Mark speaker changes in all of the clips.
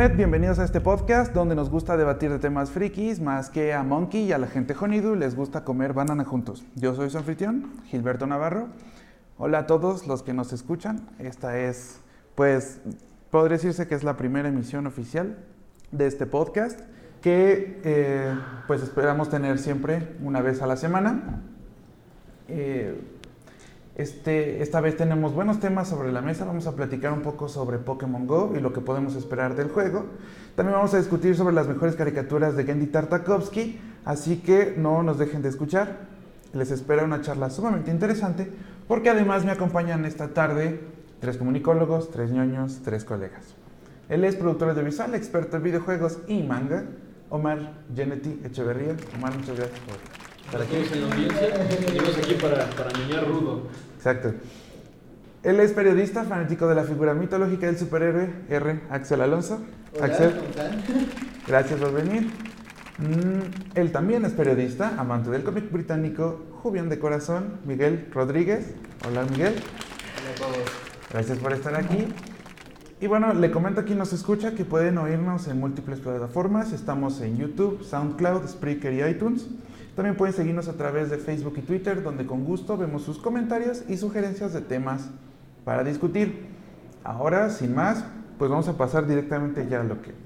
Speaker 1: Hola, bienvenidos a este podcast donde nos gusta debatir de temas frikis, más que a Monkey y a la gente Honeydew les gusta comer banana juntos. Yo soy su anfitrión, Gilberto Navarro. Hola a todos los que nos escuchan. Esta es, podría decirse que es la primera emisión oficial de este podcast que esperamos tener siempre una vez a la semana. Esta vez tenemos buenos temas sobre la mesa. Vamos a platicar un poco sobre Pokémon GO y lo que podemos esperar del juego. También vamos a discutir sobre las mejores caricaturas de Genndy Tartakovsky, así que no nos dejen de escuchar. Les espera una charla sumamente interesante, porque además me acompañan esta tarde 3 comunicólogos, 3 ñoños, 3 colegas. Él es productor audiovisual, experto en videojuegos y manga, Omar Genety Echeverría. Omar, muchas gracias por estar aquí.
Speaker 2: Estamos en la audiencia, venimos aquí para ñoñar rudo.
Speaker 1: Exacto. Él es periodista, fanático de la figura mitológica del superhéroe Axel Alonso.
Speaker 3: Hola,
Speaker 1: Axel,
Speaker 3: ¿cómo están?
Speaker 1: gracias por venir. Él también es periodista, amante del cómic británico, jubión de corazón, Miguel Rodríguez. Hola, Miguel.
Speaker 3: Hola a todos.
Speaker 1: Gracias por estar aquí. Y bueno, le comento a quien nos escucha que pueden oírnos en múltiples plataformas. Estamos en YouTube, SoundCloud, Spreaker y iTunes. También pueden seguirnos a través de Facebook y Twitter, donde con gusto vemos sus comentarios y sugerencias de temas para discutir. Ahora, sin más, pues vamos a pasar directamente ya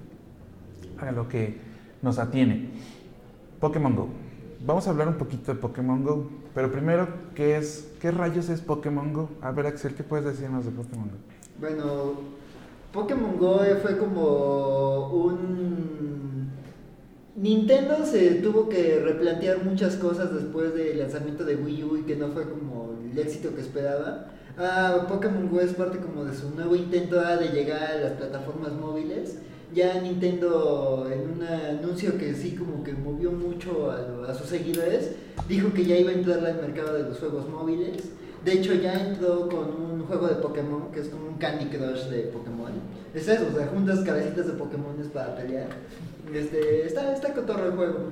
Speaker 1: a lo que nos atiene. Pokémon GO. Vamos a hablar un poquito de Pokémon GO, pero primero, ¿qué rayos es Pokémon GO? A ver, Axel, ¿qué puedes decirnos de Pokémon GO?
Speaker 3: Bueno, Pokémon GO fue como un... Nintendo se tuvo que replantear muchas cosas después del lanzamiento de Wii U y que no fue como el éxito que esperaba. Pokémon GO es parte como de su nuevo intento de llegar a las plataformas móviles. Ya Nintendo, en un anuncio que sí como que movió mucho a sus seguidores, dijo que ya iba a entrar al mercado de los juegos móviles. De hecho ya entró con un juego de Pokémon que es como un Candy Crush de Pokémon. Es eso, o sea, juntas cabecitas de Pokémones para pelear. Está cotorro el juego.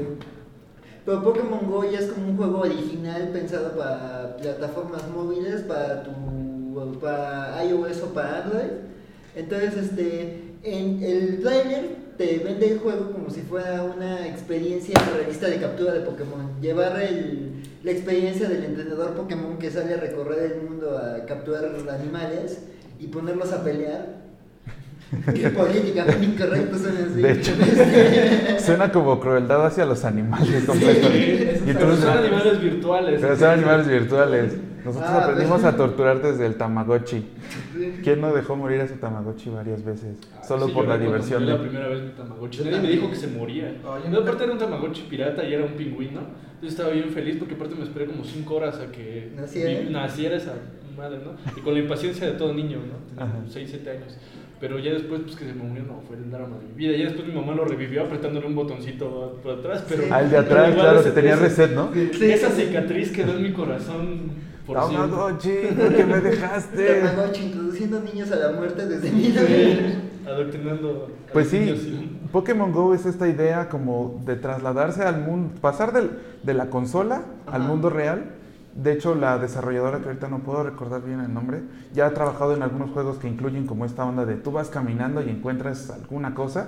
Speaker 3: Pero Pokémon GO ya es como un juego original pensado para plataformas móviles, para iOS o para Android. Entonces, en el trailer te vende el juego como si fuera una experiencia realista de captura de Pokémon. Llevar la experiencia del entrenador Pokémon que sale a recorrer el mundo a capturar animales y ponerlos a pelear. Qué políticamente incorrecto suena así.
Speaker 1: De hecho, suena como crueldad hacia los animales completamente.
Speaker 2: Sí, pero son animales virtuales.
Speaker 1: Pero son animales virtuales. Nosotros aprendimos a torturar desde el Tamagotchi. ¿Quién no dejó morir a su Tamagotchi varias veces? Solo
Speaker 2: sí,
Speaker 1: por la diversión
Speaker 2: de... la primera vez mi Tamagotchi. Nadie me dijo que se moría. No, aparte era un Tamagotchi pirata y era un pingüino. Yo estaba bien feliz porque aparte me esperé como 5 horas a que naciera esa madre, ¿no? Y con la impaciencia de todo niño, ¿no? Tenía 6, 7 años. Pero ya después, pues que se me murió, no, fue el drama de mi vida. Ya después mi mamá lo revivió apretándole un botoncito por atrás, pero...
Speaker 1: el de atrás, claro, que tenía reset, ¿no?
Speaker 3: Sí.
Speaker 2: Esa cicatriz quedó en mi corazón por siempre.
Speaker 1: Tamagotchi, ¿por qué me dejaste?
Speaker 3: Tamagotchi, introduciendo niños a la muerte desde niños.
Speaker 2: Adoctrinando a
Speaker 1: Pues
Speaker 2: los
Speaker 1: sí,
Speaker 2: niños.
Speaker 1: Pokémon GO es esta idea como de trasladarse al mundo, pasar de la consola al mundo real. De hecho, la desarrolladora, que ahorita no puedo recordar bien el nombre, ya ha trabajado en algunos juegos que incluyen como esta onda de tú vas caminando y encuentras alguna cosa.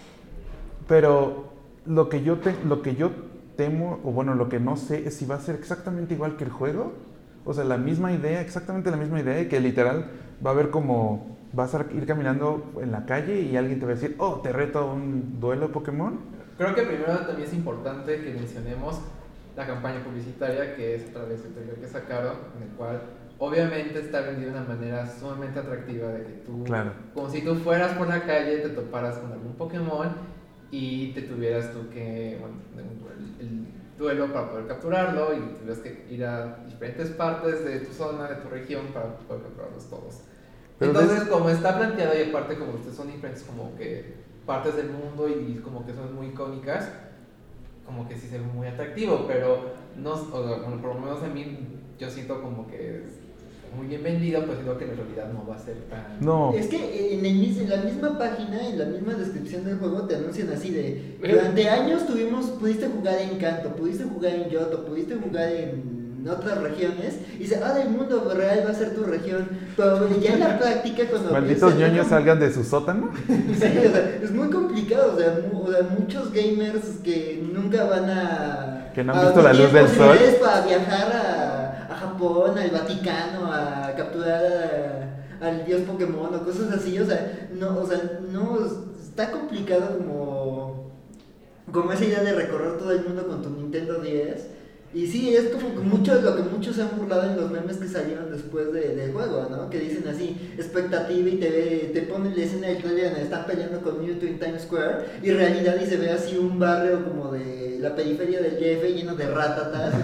Speaker 1: Pero lo que yo temo, o bueno, lo que no sé es si va a ser exactamente igual que el juego. O sea, exactamente la misma idea, y que literal va a haber como vas a ir caminando en la calle y alguien te va a decir, oh, te reto a un duelo Pokémon.
Speaker 4: Creo que primero también es importante que mencionemos la campaña publicitaria, que es a través del trailer que sacaron, en el cual obviamente está vendido de una manera sumamente atractiva, de que tú,
Speaker 1: claro,
Speaker 4: como si tú fueras por la calle, te toparas con algún Pokémon y te tuvieras tú que, el duelo para poder capturarlo, y tuvieras que ir a diferentes partes de tu zona, de tu región, para poder capturarlos todos. Pero entonces, como está planteado, y aparte como ustedes son diferentes como que partes del mundo y como que son muy icónicas, como que sí se ve muy atractivo, pero no, bueno, por lo menos a mí yo siento como que es muy bien vendido, pues siento que en realidad no va a ser tan...
Speaker 1: No.
Speaker 3: Es que en la misma página, en la misma descripción del juego te anuncian así durante años pudiste jugar en Kanto, pudiste jugar en Yoto, pudiste jugar en otras regiones y dice, el mundo real va a ser tu región, pero ya en la práctica cuando...
Speaker 1: Malditos ñoños salgan de su sótano.
Speaker 3: Sí, o sea, es muy complicado, o sea, muchos gamers que nunca van a...
Speaker 1: Que no han visto la luz del sol.
Speaker 3: Para viajar a Japón, al Vaticano, a capturar al dios Pokémon o cosas así, o sea, no, está complicado como esa idea de recorrer todo el mundo con tu Nintendo 10. Y sí, es como mucho lo que muchos se han burlado en los memes que salieron después del juego, ¿no? Que dicen así, expectativa y te ponen la escena del trailer donde están peleando con Mewtwo en Times Square y en realidad y se ve así un barrio como de la periferia del DF lleno de ratatas.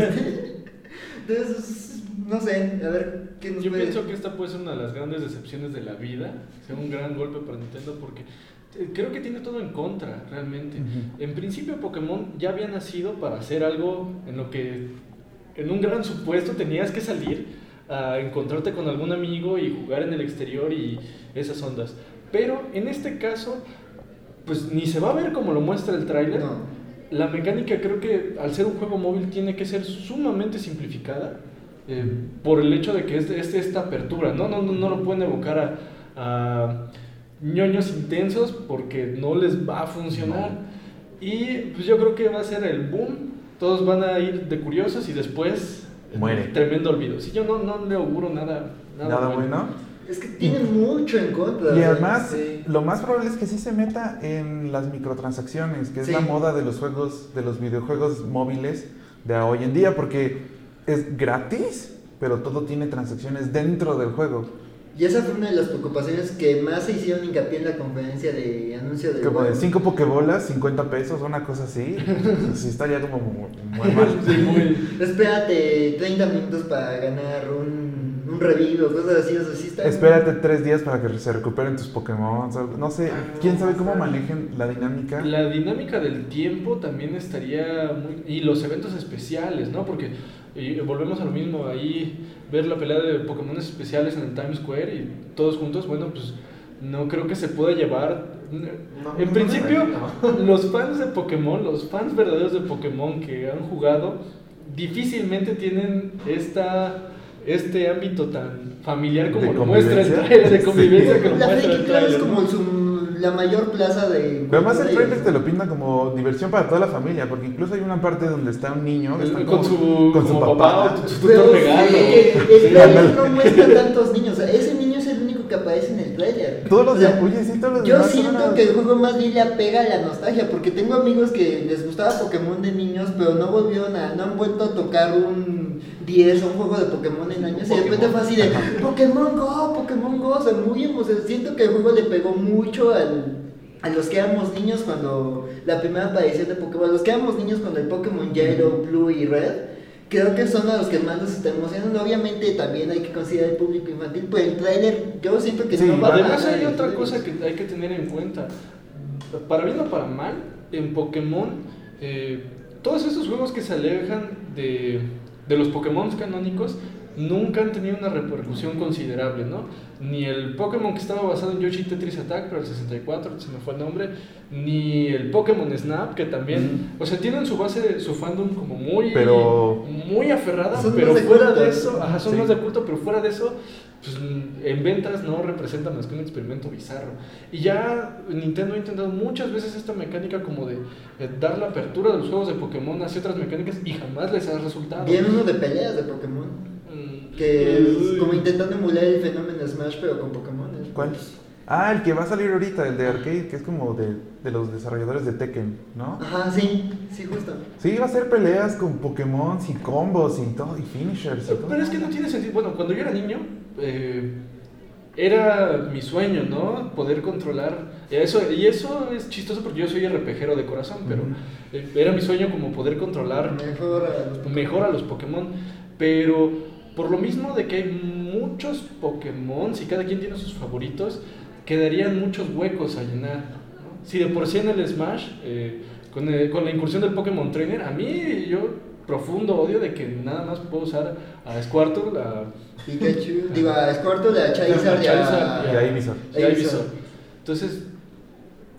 Speaker 3: Entonces, no sé, a ver qué nos
Speaker 2: Yo pienso que esta puede ser una de las grandes decepciones de la vida, sea un gran golpe para Nintendo porque creo que tiene todo en contra, realmente. En principio Pokémon ya había nacido para hacer algo en lo que, en un gran supuesto, tenías que salir a encontrarte con algún amigo y jugar en el exterior y esas ondas. Pero en este caso, pues ni se va a ver como lo muestra el tráiler. No. La mecánica creo que al ser un juego móvil tiene que ser sumamente simplificada por el hecho de que esta apertura, no lo pueden evocar a ñoños intensos porque no les va a funcionar. Y pues yo creo que va a ser el boom, todos van a ir de curiosos y después
Speaker 1: muere.
Speaker 2: Tremendo olvido. Si yo no le auguro nada
Speaker 1: bueno.
Speaker 3: Es que tiene mucho en contra.
Speaker 1: Y además, lo más probable es que sí se meta en las microtransacciones, que es la moda de los juegos, de los videojuegos móviles de hoy en día, porque es gratis, pero todo tiene transacciones dentro del juego.
Speaker 3: Y esa fue una de las preocupaciones que más se hicieron hincapié en la conferencia de anuncio del
Speaker 1: como
Speaker 3: juego.
Speaker 1: De 5 pokebolas, 50 pesos, una cosa así. Sí estaría como muy mal.
Speaker 3: Espérate 30 minutos para ganar un revive o cosas así, o sea, sí está...
Speaker 1: Espérate 3 días para que se recuperen tus Pokémon. No sé, quién sabe cómo manejen la dinámica.
Speaker 2: La dinámica del tiempo también estaría muy... Y los eventos especiales, ¿no? Porque volvemos a lo mismo, ahí ver la pelea de Pokémon especiales en el Times Square y todos juntos, bueno, pues no creo que se pueda llevar. En principio, los fans de Pokémon, los fans verdaderos de Pokémon que han jugado, difícilmente tienen este ámbito tan familiar como lo muestra el trailer, de convivencia que lo muestra el trailer.
Speaker 3: Es como la mayor plaza de...
Speaker 1: Pero además el trailer te lo pinta como diversión para toda la familia, porque incluso hay una parte donde está un niño
Speaker 2: con su papá o su
Speaker 3: tutor
Speaker 2: regalo.
Speaker 3: El trailer no muestra tantos niños, o sea, ese niño es el único que aparece en el trailer.
Speaker 1: Todos los de Apuya, sí, todos los
Speaker 3: Yo siento que el juego más bien le apega a la nostalgia, porque tengo amigos que les gustaba Pokémon de niños, pero no han vuelto a tocar un 10 o un juego de Pokémon en años, y de repente fue así de Pokémon Go, o sea, muy emocionante. Siento que el juego le pegó mucho a los que éramos niños cuando la primera aparición de Pokémon, a los que éramos niños cuando el Pokémon Yellow, Blue y Red, creo que son a los que más nos están emocionando. Obviamente también hay que considerar el público infantil, pero el trailer yo siento que no va a...
Speaker 2: Además hay otra cosa que hay que tener en cuenta, para bien o para mal, en Pokémon, todos esos juegos que se alejan de los Pokémon canónicos nunca han tenido una repercusión considerable, ¿no? Ni el Pokémon que estaba basado en Yoshi Tetris Attack, pero el 64, se me fue el nombre, ni el Pokémon Snap, que también, o sea, tienen su base, su fandom como muy aferrada, pero fuera de eso, son más de culto, pero fuera de eso, pues en ventas no representan más que un experimento bizarro. Y ya Nintendo ha intentado muchas veces esta mecánica como de dar la apertura de los juegos de Pokémon hacia otras mecánicas y jamás les ha resultado.
Speaker 3: Viene uno de peleas de Pokémon. Que es como intentando emular el fenómeno Smash, pero con Pokémon.
Speaker 1: ¿Cuál? El que va a salir ahorita, el de arcade, que es como de los desarrolladores de Tekken, ¿no?
Speaker 3: Ajá, sí, justo.
Speaker 1: Sí, va a ser peleas con Pokémon y combos y todo, y finishers y todo.
Speaker 2: Pero es que no tiene sentido. Bueno, cuando yo era niño, era mi sueño, ¿no? Poder controlar eso. Y eso es chistoso porque yo soy RPGero de corazón, pero era mi sueño como poder controlar mejor a los Pokémon. Pero por lo mismo de que hay muchos Pokémon, si cada quien tiene sus favoritos, quedarían muchos huecos a llenar, ¿no? Si de por sí en el Smash, con la incursión del Pokémon Trainer, a mí profundo odio de que nada más puedo usar a Squirtle, a
Speaker 3: Pikachu, a Squirtle, a Charizard y a
Speaker 1: Ivysaur.
Speaker 2: Entonces,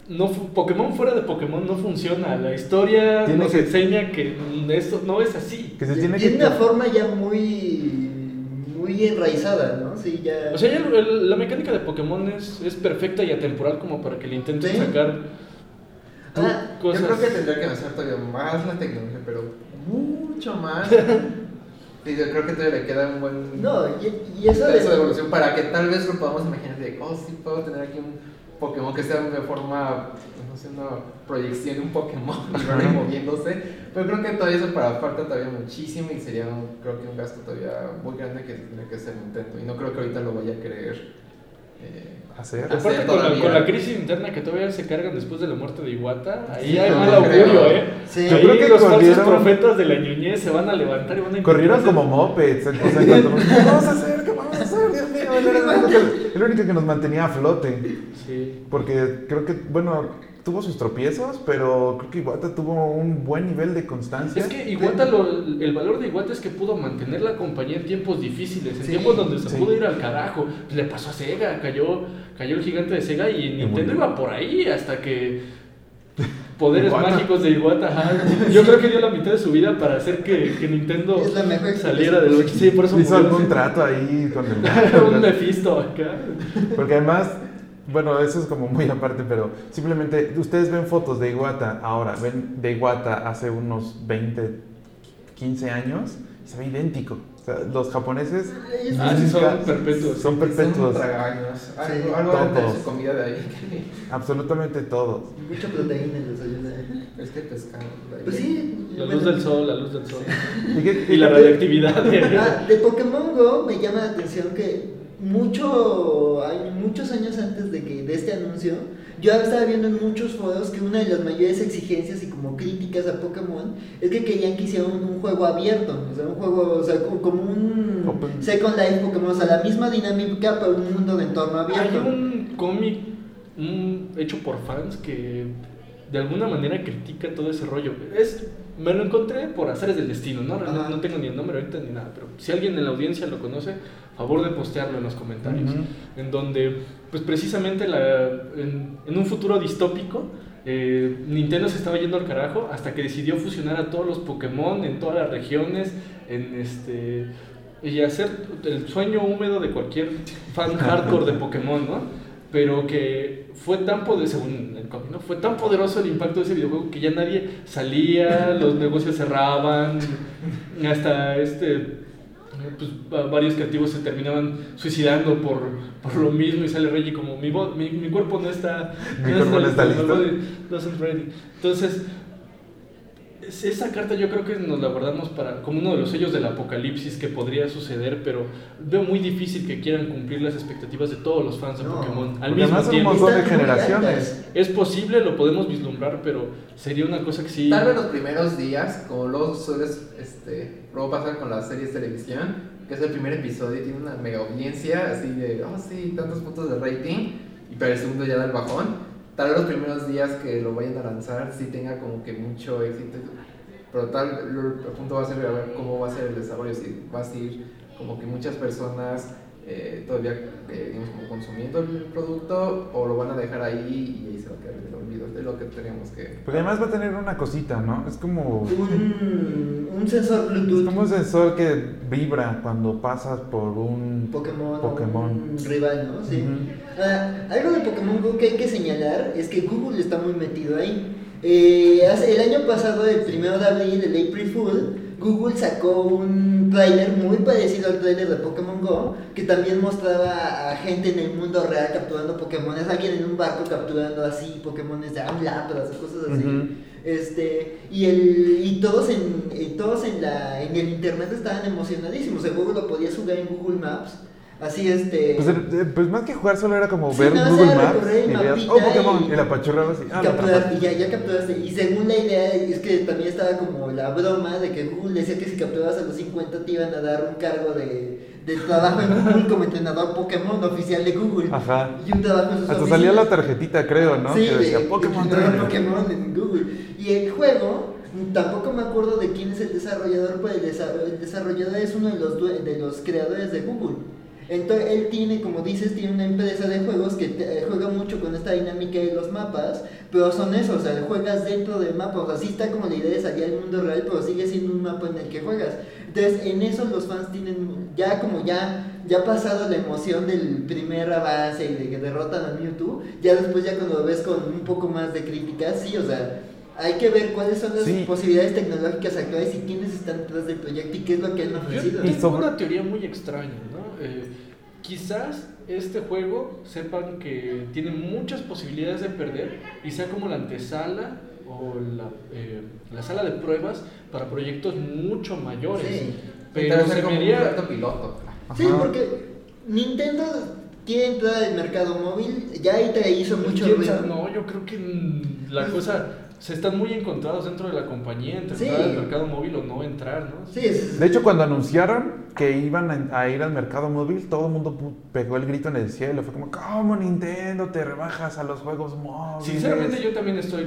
Speaker 2: Pokémon fuera de Pokémon no funciona. La historia nos enseña que esto no es así.
Speaker 3: Que tiene una forma ya muy enraizada, ¿no? Sí, ya...
Speaker 2: O sea, ya la mecánica de Pokémon es perfecta y atemporal como para que le intenten sacar
Speaker 4: cosas. Yo creo que tendría que avanzar todavía más la tecnología, pero mucho más. Sí, yo creo que todavía le queda un buen...
Speaker 3: No, y eso
Speaker 4: de evolución para que tal vez lo podamos imaginar de, sí, puedo tener aquí un Pokémon que sea de forma, no sé, una proyección de un Pokémon y moviéndose, pero creo que todavía eso falta todavía muchísimo y sería creo que un gasto todavía muy grande que tiene que hacer Nintendo y no creo que ahorita lo vaya a querer
Speaker 1: hacer.
Speaker 2: Aparte con la crisis interna que todavía se cargan después de la muerte de Iwata, ahí hay mal augurio,
Speaker 3: Sí.
Speaker 2: Yo creo que los falsos profetas de la ñoñez se van a levantar y van a
Speaker 1: corrieron como mopeds, o sea, ¿qué vamos a hacer? ¿Qué vamos a hacer? Dios mío, era el único que nos mantenía a flote.
Speaker 2: Sí.
Speaker 1: Porque creo que, bueno, tuvo sus tropiezos, pero creo que Iwata tuvo un buen nivel de constancia.
Speaker 2: Es que Iwata, el valor de Iwata es que pudo mantener la compañía en tiempos difíciles, en tiempos donde se pudo ir al carajo. Le pasó a Sega, cayó el gigante de Sega y Nintendo iba por ahí hasta que poderes mágicos de Iwata. Yo creo que dio la mitad de su vida para hacer que Nintendo saliera del 8. Sí, por eso
Speaker 1: hizo algún trato ahí con el
Speaker 2: un Mephisto acá.
Speaker 1: Porque además, bueno, eso es como muy aparte, pero simplemente ustedes ven fotos de Iwata ahora, ven de Iwata hace unos 20, 15 años y se ve idéntico. O sea, los japoneses
Speaker 2: son perpetuos.
Speaker 1: Son perpetuos.
Speaker 4: Algo de su comida de ahí.
Speaker 1: Absolutamente todos.
Speaker 3: Mucha proteína en los ayuda.
Speaker 4: Es que pescado.
Speaker 3: Pues sí.
Speaker 2: La luz del sol. Y la radioactividad.
Speaker 3: De Pokémon Go me llama la atención que muchos años antes de este anuncio, yo estaba viendo en muchos foros que una de las mayores exigencias y como críticas a Pokémon es que querían que hicieran un juego abierto, o sea, un juego, o sea, como un Second Life Pokémon, o sea, la misma dinámica pero un mundo de entorno abierto.
Speaker 2: Hay un cómic hecho por fans que de alguna manera critica todo ese rollo. Me lo encontré por azares del destino, ¿no? Realmente no tengo ni el nombre ahorita ni nada, pero si alguien en la audiencia lo conoce, favor de postearlo en los comentarios. En donde, pues precisamente en un futuro distópico, Nintendo se estaba yendo al carajo hasta que decidió fusionar a todos los Pokémon en todas las regiones, y hacer el sueño húmedo de cualquier fan hardcore de Pokémon, ¿no? Pero que fue tan poderoso, según el cómic, ¿no? Fue tan poderoso el impacto de ese videojuego que ya nadie salía, los negocios cerraban, hasta pues varios creativos se terminaban suicidando por lo mismo y sale Reggie como mi cuerpo no está
Speaker 1: listo.
Speaker 2: Doesn't ready. Entonces esa carta yo creo que nos la guardamos como uno de los sellos del apocalipsis que podría suceder, pero veo muy difícil que quieran cumplir las expectativas de todos los fans de Pokémon al mismo tiempo.
Speaker 1: Un montón de generaciones.
Speaker 2: Es posible, lo podemos vislumbrar, pero sería una cosa que sí...
Speaker 4: Tal vez los primeros días, como luego luego pasa con las series de televisión, que es el primer episodio y tiene una mega audiencia, así de, sí, tantos puntos de rating, y para el segundo ya da el bajón. Tal vez los primeros días que lo vayan a lanzar sí tenga como que mucho éxito, pero el punto va a ser a ver cómo va a ser el desarrollo, si va a ser como que muchas personas todavía digamos, como consumiendo el producto o lo van a dejar ahí y ahí se va a quedar en el olvido de lo que tenemos que...
Speaker 1: Porque además va a tener una cosita, ¿no? Es como...
Speaker 3: Un sensor Bluetooth.
Speaker 1: Es como un sensor que vibra cuando pasas por un
Speaker 3: Pokémon. Un rival, ¿no? Sí. Algo de Pokémon Go que hay que señalar es que Google está muy metido ahí. El año pasado, el 1 de abril, el April Fool, Google sacó un tráiler muy parecido al tráiler de Pokémon Go, que también mostraba a gente en el mundo real capturando Pokémones, alguien en un barco capturando así Pokémones de lámparas o cosas así. Y todos en el internet estaban emocionadísimos. El juego lo podías jugar en Google Maps. Así
Speaker 1: pues más que jugar solo era como ver Google Maps y veías, Pokémon, y la apachurrabas
Speaker 3: y ya capturaste. Y según la idea es que también estaba como la broma de que Google decía que si capturabas a los 50 te iban a dar un cargo de trabajo en Google como entrenador Pokémon oficial de Google.
Speaker 1: Ajá.
Speaker 3: Y un trabajo en sus
Speaker 1: Hasta salía la tarjetita, creo, ¿no?
Speaker 3: Sí,
Speaker 1: que decía Pokémon
Speaker 3: en Google. Y el juego, tampoco me acuerdo de quién es el desarrollador, pero el desarrollador es uno de los creadores de Google. Entonces él tiene, como dices, tiene una empresa de juegos que juega mucho con esta dinámica de los mapas, pero son eso, o sea, juegas dentro del mapa, o sea, sí está como la idea de salir al mundo real, pero sigue siendo un mapa en el que juegas. Entonces en eso los fans tienen ya pasado la emoción del primer avance y de que derrotan a Mewtwo, ya después ya cuando lo ves con un poco más de crítica, sí, o sea, hay que ver cuáles son las posibilidades tecnológicas actuales y quiénes están detrás del proyecto y qué es lo que han ofrecido.
Speaker 2: Yo tengo una teoría muy extraña, ¿no? Quizás este juego sepan que tiene muchas posibilidades de perder y sea como la antesala o la sala de pruebas para proyectos mucho mayores.
Speaker 3: Sí.
Speaker 4: Pero se vería piloto.
Speaker 3: Sí, porque Nintendo quiere entrar al mercado móvil, ya ahí te hizo mucho ruido.
Speaker 2: No, yo creo que la cosa... Se están muy encontrados dentro de la compañía entre entrar al mercado móvil o no entrar, ¿no?
Speaker 3: Sí,
Speaker 1: de hecho, cuando anunciaron que iban a ir al mercado móvil, todo el mundo pegó el grito en el cielo. Fue como, ¿cómo Nintendo te rebajas a los juegos móviles?
Speaker 2: Sinceramente, yo también estoy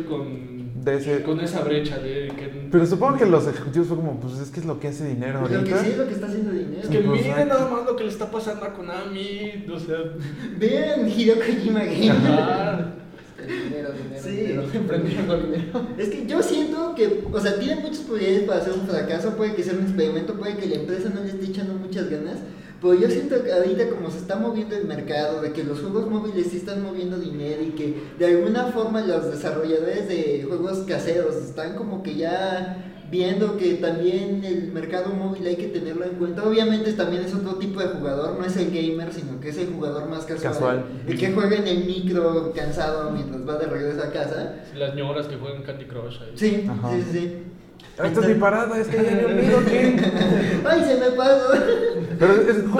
Speaker 2: con esa brecha de que...
Speaker 1: Pero supongo que los ejecutivos fue como, pues es que es lo que hace dinero
Speaker 3: ahorita.
Speaker 1: ahorita.
Speaker 3: Lo que sí es lo que está haciendo dinero.
Speaker 2: Es que pues, miren nada más lo que le está pasando a Konami, o sea...
Speaker 3: Vean Hideo Kojima Game.
Speaker 4: Dinero,
Speaker 3: sí.
Speaker 4: Emprendiendo dinero.
Speaker 3: Es que yo siento que, o sea, tiene muchas probabilidades para hacer un fracaso, puede que sea un experimento, puede que la empresa no le esté echando muchas ganas, pero yo siento que ahorita como se está moviendo el mercado, de que los juegos móviles sí están moviendo dinero y que de alguna forma los desarrolladores de juegos caseros están como que ya viendo que también el mercado móvil hay que tenerlo en cuenta. Obviamente también es otro tipo de jugador, no es el gamer, sino que es el jugador más casual. El que juega en el micro cansado mientras va de regreso a casa.
Speaker 2: Las ñoras que juegan Candy Crush ahí.
Speaker 3: Sí, sí.
Speaker 1: Esta es mi parada, es que ya me olvido que...
Speaker 3: ¡Ay, se me pasó!
Speaker 1: Pero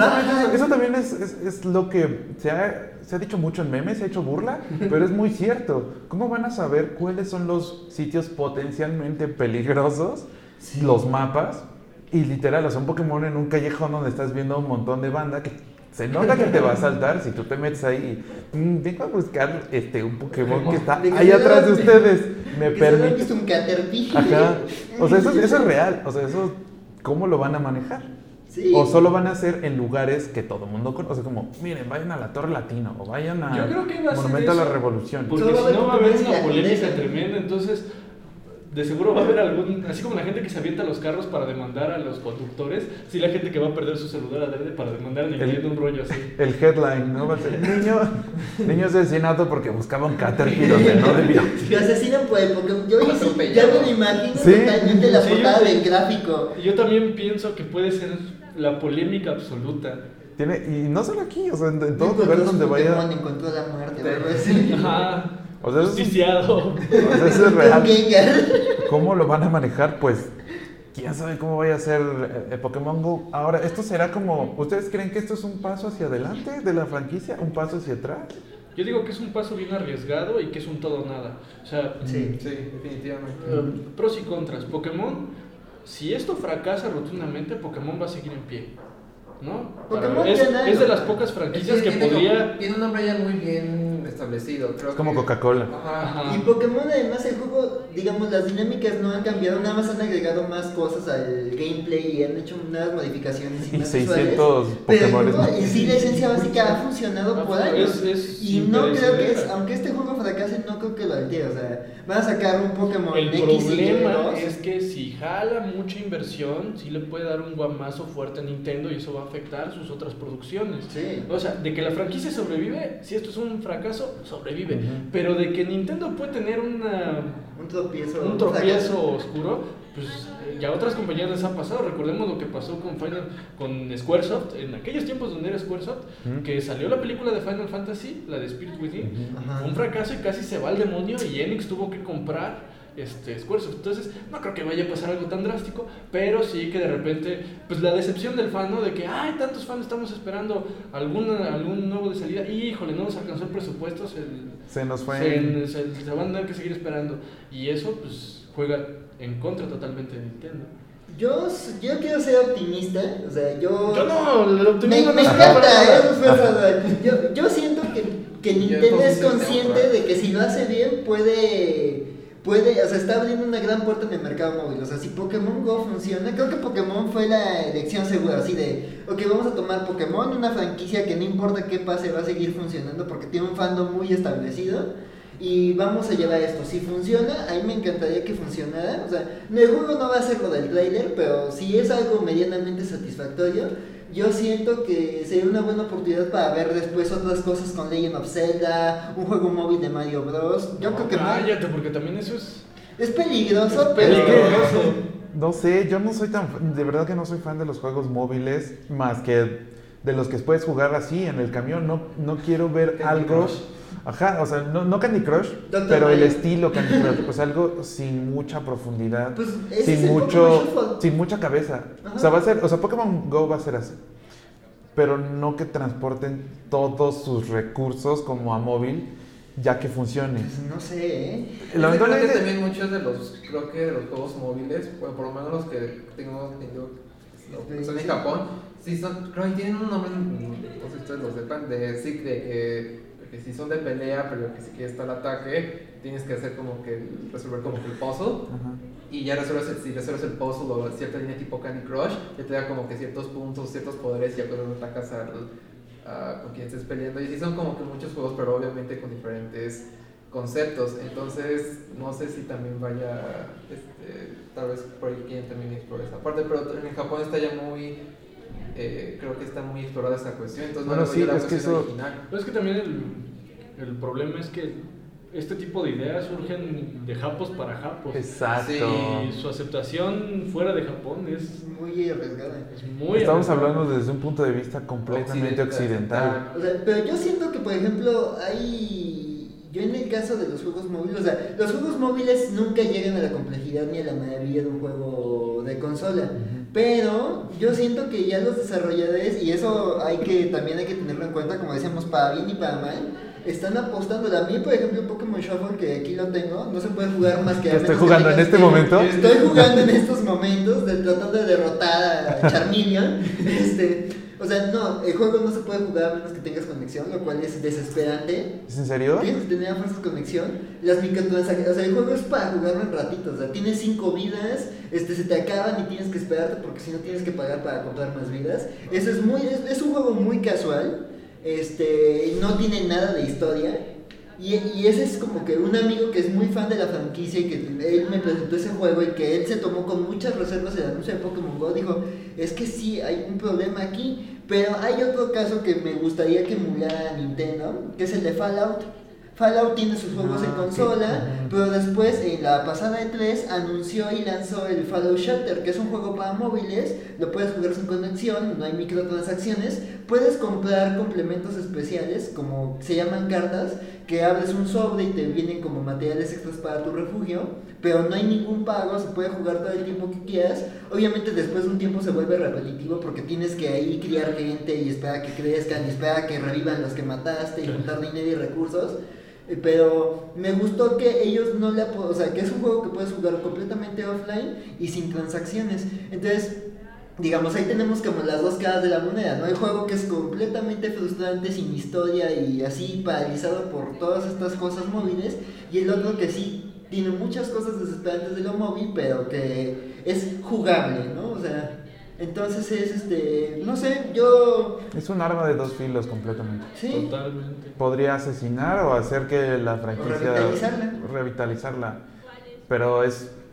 Speaker 1: eso también es lo que se ha dicho mucho en memes, se ha hecho burla, pero es muy cierto. ¿Cómo van a saber cuáles son los sitios potencialmente peligrosos, los mapas? Y literal, o sea, un Pokémon en un callejón donde estás viendo un montón de banda que se nota que te va a saltar si tú te metes ahí. Vengo a buscar un Pokémon que está ahí atrás de ustedes. Me permite.
Speaker 3: Es un Caterpie.
Speaker 1: Ajá. O sea, eso es real. O sea, eso, ¿cómo lo van a manejar?
Speaker 3: Sí.
Speaker 1: O solo van a hacer en lugares que todo el mundo conoce. O sea, como, miren, vayan a la Torre Latino o vayan a Monumento a la Revolución.
Speaker 2: Porque si no va a haber una polémica tremenda, entonces de seguro va a haber algún, así como la gente que se avienta los carros para demandar a los conductores, sí la gente que va a perder su celular adrede para demandar a Nintendo, un rollo así.
Speaker 1: El headline, ¿no? Va a ser, niño asesinado porque buscaba un Caterpie donde no debía.
Speaker 3: Si asesinan por el Pokémon, yo ya me lo imagino totalmente la portada del gráfico.
Speaker 2: Yo también pienso que puede ser la polémica absoluta.
Speaker 1: Y no solo aquí, o sea, en todo lugar donde vaya.
Speaker 3: Pokémon encontró la muerte,
Speaker 2: Ajá.
Speaker 1: O sea,
Speaker 2: justiciado.
Speaker 1: O sea, eso es real. ¿Cómo lo van a manejar? Pues, quién sabe cómo vaya a ser el Pokémon Go. Ahora, ¿esto será como... ¿Ustedes creen que esto es un paso hacia adelante de la franquicia? ¿Un paso hacia atrás?
Speaker 2: Yo digo que es un paso bien arriesgado y que es un todo o nada. O sea,
Speaker 4: sí, definitivamente.
Speaker 2: Pros y contras. Pokémon, si esto fracasa rotundamente, Pokémon va a seguir en pie, ¿no? Es de las pocas franquicias que podría...
Speaker 4: Tiene un nombre ya muy bien establecido. Creo
Speaker 1: es como
Speaker 4: que...
Speaker 1: Coca-Cola.
Speaker 3: Ajá. Y Pokémon, además, el juego, digamos, las dinámicas no han cambiado, nada más han agregado más cosas al gameplay y han hecho nuevas modificaciones.
Speaker 1: Y 600 Pokémon.
Speaker 3: Pero en sí la esencia básica ha funcionado por años. Y no creo que, aunque este juego fracase, no creo que lo altere. O sea, van a sacar un Pokémon
Speaker 2: El
Speaker 3: X
Speaker 2: problema es que si jala mucha inversión, sí le puede dar un guamazo fuerte a Nintendo y eso va a afectar sus otras producciones.
Speaker 3: Sí.
Speaker 2: O sea, de que la franquicia sobrevive, si esto es un fracaso, sobrevive. Pero de que Nintendo puede tener un tropiezo oscuro, pues ya otras compañías les ha pasado. Recordemos lo que pasó con Squaresoft, en aquellos tiempos donde era Squaresoft, que salió la película de Final Fantasy, la de Spirit Within, fue un fracaso y casi se va al demonio y Enix tuvo que comprar Squaresoft. Entonces no creo que vaya a pasar algo tan drástico, pero sí que de repente pues la decepción del fan, ¿no? De que ay, tantos fans estamos esperando algún nuevo de salida y híjole, no nos alcanzó el presupuesto,
Speaker 1: se nos fue,
Speaker 2: se van a tener que seguir esperando, y eso pues juega en contra totalmente de Nintendo.
Speaker 3: Yo quiero ser optimista, o sea, yo
Speaker 2: no, el optimismo
Speaker 3: me encanta, yo siento que Nintendo es consciente de que si lo hace bien puede está abriendo una gran puerta en el mercado móvil. O sea, si Pokémon Go funciona, creo que Pokémon fue la elección segura, así de, ok, vamos a tomar Pokémon, una franquicia que no importa qué pase, va a seguir funcionando porque tiene un fandom muy establecido, y vamos a llevar esto. Si funciona, a mí me encantaría que funcionara. O sea, el juego no va a ser lo del trailer, pero si es algo medianamente satisfactorio, yo siento que sería una buena oportunidad para ver después otras cosas con Legend of Zelda, un juego móvil de Mario Bros. Yo creo que
Speaker 2: cállate, porque también eso
Speaker 3: es peligroso,
Speaker 1: es peligroso. No sé, yo no soy de verdad que no soy fan de los juegos móviles, más que de los que puedes jugar así en el camión. No quiero ver
Speaker 4: Candy
Speaker 1: algo...
Speaker 4: Crush.
Speaker 1: Ajá, o sea, no Candy Crush, pero el estilo Candy Crush, pues algo sin mucha profundidad,
Speaker 3: pues
Speaker 1: sin mucha cabeza. Ajá. O sea, Pokémon Go va a ser así, pero no que transporten todos sus recursos como a móvil, ya que funcione.
Speaker 3: Pues no sé,
Speaker 4: Lamentablemente también muchos de los juegos móviles, bueno, por lo menos los que tengo entendido que son en Japón, sí son, creo que tienen un nombre, no sé si ustedes lo sepan, que si son de pelea, pero que si quieres estar al ataque, tienes que hacer resolver como que el puzzle.
Speaker 1: Ajá.
Speaker 4: Y ya si resuelves el puzzle o cierta línea tipo Candy Crush, ya te da como que ciertos puntos, ciertos poderes, y ya cuando atacas con quien estés peleando. Y sí son como que muchos juegos, pero obviamente con diferentes conceptos. Entonces, no sé si también vaya, tal vez por ahí quieren también explorar esa parte, pero en Japón está ya muy... creo que está muy explorada esa cuestión, entonces
Speaker 1: bueno, sí,
Speaker 4: la
Speaker 1: es que eso...
Speaker 4: original.
Speaker 2: Pero es que también el problema es que este tipo de ideas surgen de japos para japos.
Speaker 1: Exacto.
Speaker 2: Y su aceptación fuera de Japón es
Speaker 3: muy arriesgada.
Speaker 1: Estamos hablando desde un punto de vista completamente occidental.
Speaker 3: O sea, pero yo siento que, por ejemplo, yo en el caso de los juegos móviles, o sea, los juegos móviles nunca llegan a la complejidad ni a la maravilla de un juego de consola. Pero yo siento que ya los desarrolladores, y eso también hay que tenerlo en cuenta, como decíamos, para bien y para mal, están apostando. A mí, por ejemplo, Pokémon Shuffle, que aquí lo tengo, no se puede jugar más que...
Speaker 1: ¿Estoy jugando en este momento?
Speaker 3: Estoy jugando en estos momentos, tratando de derrotar a Charmeleon. O sea, no, el juego no se puede jugar a menos que tengas conexión, lo cual es desesperante.
Speaker 1: ¿Es en serio?
Speaker 3: Tienes que tener a fuerzas conexión. Las microtransacciones, o sea, el juego es para jugarlo en ratitos. O sea, tienes 5 vidas, se te acaban y tienes que esperarte porque si no tienes que pagar para comprar más vidas. Eso es un juego muy casual. No tiene nada de historia. Y ese es como que un amigo que es muy fan de la franquicia y que él me presentó ese juego y que él se tomó con muchas reservas el anuncio de Pokémon Go. Dijo, es que sí, hay un problema aquí. Pero hay otro caso que me gustaría que emulara Nintendo, que es el de Fallout. Fallout tiene sus juegos en consola, pero después en la pasada E3 anunció y lanzó el Fallout Shelter, que es un juego para móviles, lo puedes jugar sin conexión, no hay microtransacciones, puedes comprar complementos especiales, como se llaman cartas, que abres un sobre y te vienen como materiales extras para tu refugio, pero no hay ningún pago, se puede jugar todo el tiempo que quieras. Obviamente después de un tiempo se vuelve repetitivo porque tienes que ahí criar gente y esperar a que crezcan y esperar a que revivan los que mataste y juntar dinero y recursos. Pero me gustó que ellos o sea, que es un juego que puedes jugar completamente offline y sin transacciones. Entonces, digamos, ahí tenemos como las dos caras de la moneda, ¿no? El juego que es completamente frustrante, sin historia y así paralizado por todas estas cosas móviles, y el otro que sí tiene muchas cosas desesperantes de lo móvil, pero que es jugable, ¿no? O sea, entonces no sé,
Speaker 1: es un arma de dos filos completamente.
Speaker 3: Sí.
Speaker 2: Totalmente.
Speaker 1: Podría asesinar o hacer que la franquicia... Revitalizarla. Pero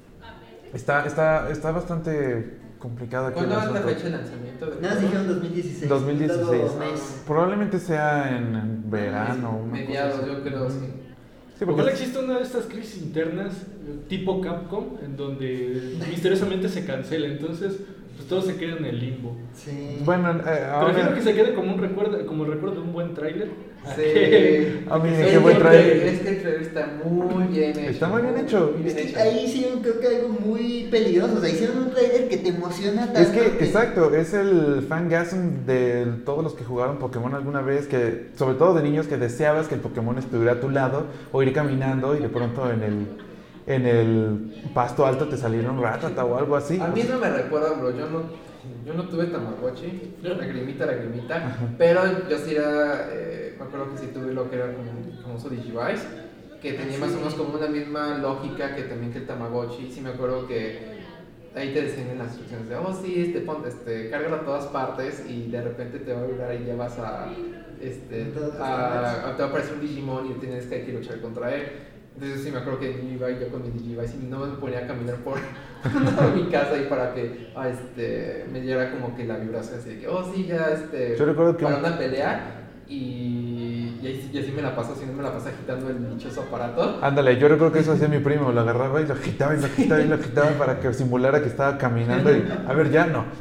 Speaker 1: está bastante complicado aquí.
Speaker 4: ¿Cuándo es la fecha de lanzamiento?
Speaker 3: Nada, dijeron 2016.
Speaker 1: 2016. Probablemente sea en verano.
Speaker 4: Mediados, yo creo, sí.
Speaker 1: Sí, porque
Speaker 2: Ojalá existe una de estas crisis internas tipo Capcom en donde misteriosamente se cancela, entonces pues todo se queda en el limbo.
Speaker 3: Sí.
Speaker 1: Bueno,
Speaker 2: prefiero que se quede como el recuerdo de un buen tráiler.
Speaker 4: Sí.
Speaker 1: Qué buen trailer.
Speaker 4: Es que el trailer está muy bien hecho.
Speaker 1: Está muy bien hecho.
Speaker 3: Ahí hicieron, creo que algo muy peligroso. O sea, hicieron un trailer que te emociona tanto.
Speaker 1: Es que, exacto, es el fangasm de todos los que jugaron Pokémon alguna vez, que sobre todo de niños que deseabas que el Pokémon estuviera a tu lado o ir caminando y de pronto en el pasto alto te saliera un Rattata o algo así.
Speaker 4: A mí no me recuerda, bro. Yo no tuve Tamagotchi, lagrimita, pero yo sí era, me acuerdo que sí tuve lo que era como su Digivice. que tenía más o menos como una misma lógica que también que el Tamagotchi. Sí me acuerdo que ahí te decían en las instrucciones de, sí, cárgalo a todas partes y de repente te va a vibrar y ya vas te va a aparecer un Digimon y tienes que luchar contra él. Entonces sí me acuerdo que iba yo con mi Digivice y no me ponía a caminar por mi casa y para que me diera como que la vibración así de que, sí, ya
Speaker 1: yo recuerdo que
Speaker 4: para una pelea y así me la paso agitando el dichoso aparato.
Speaker 1: Ándale, yo recuerdo que eso hacía mi primo, lo agarraba y lo agitaba y lo agitaba y lo agitaba para que simulara que estaba caminando y, a ver, ya no.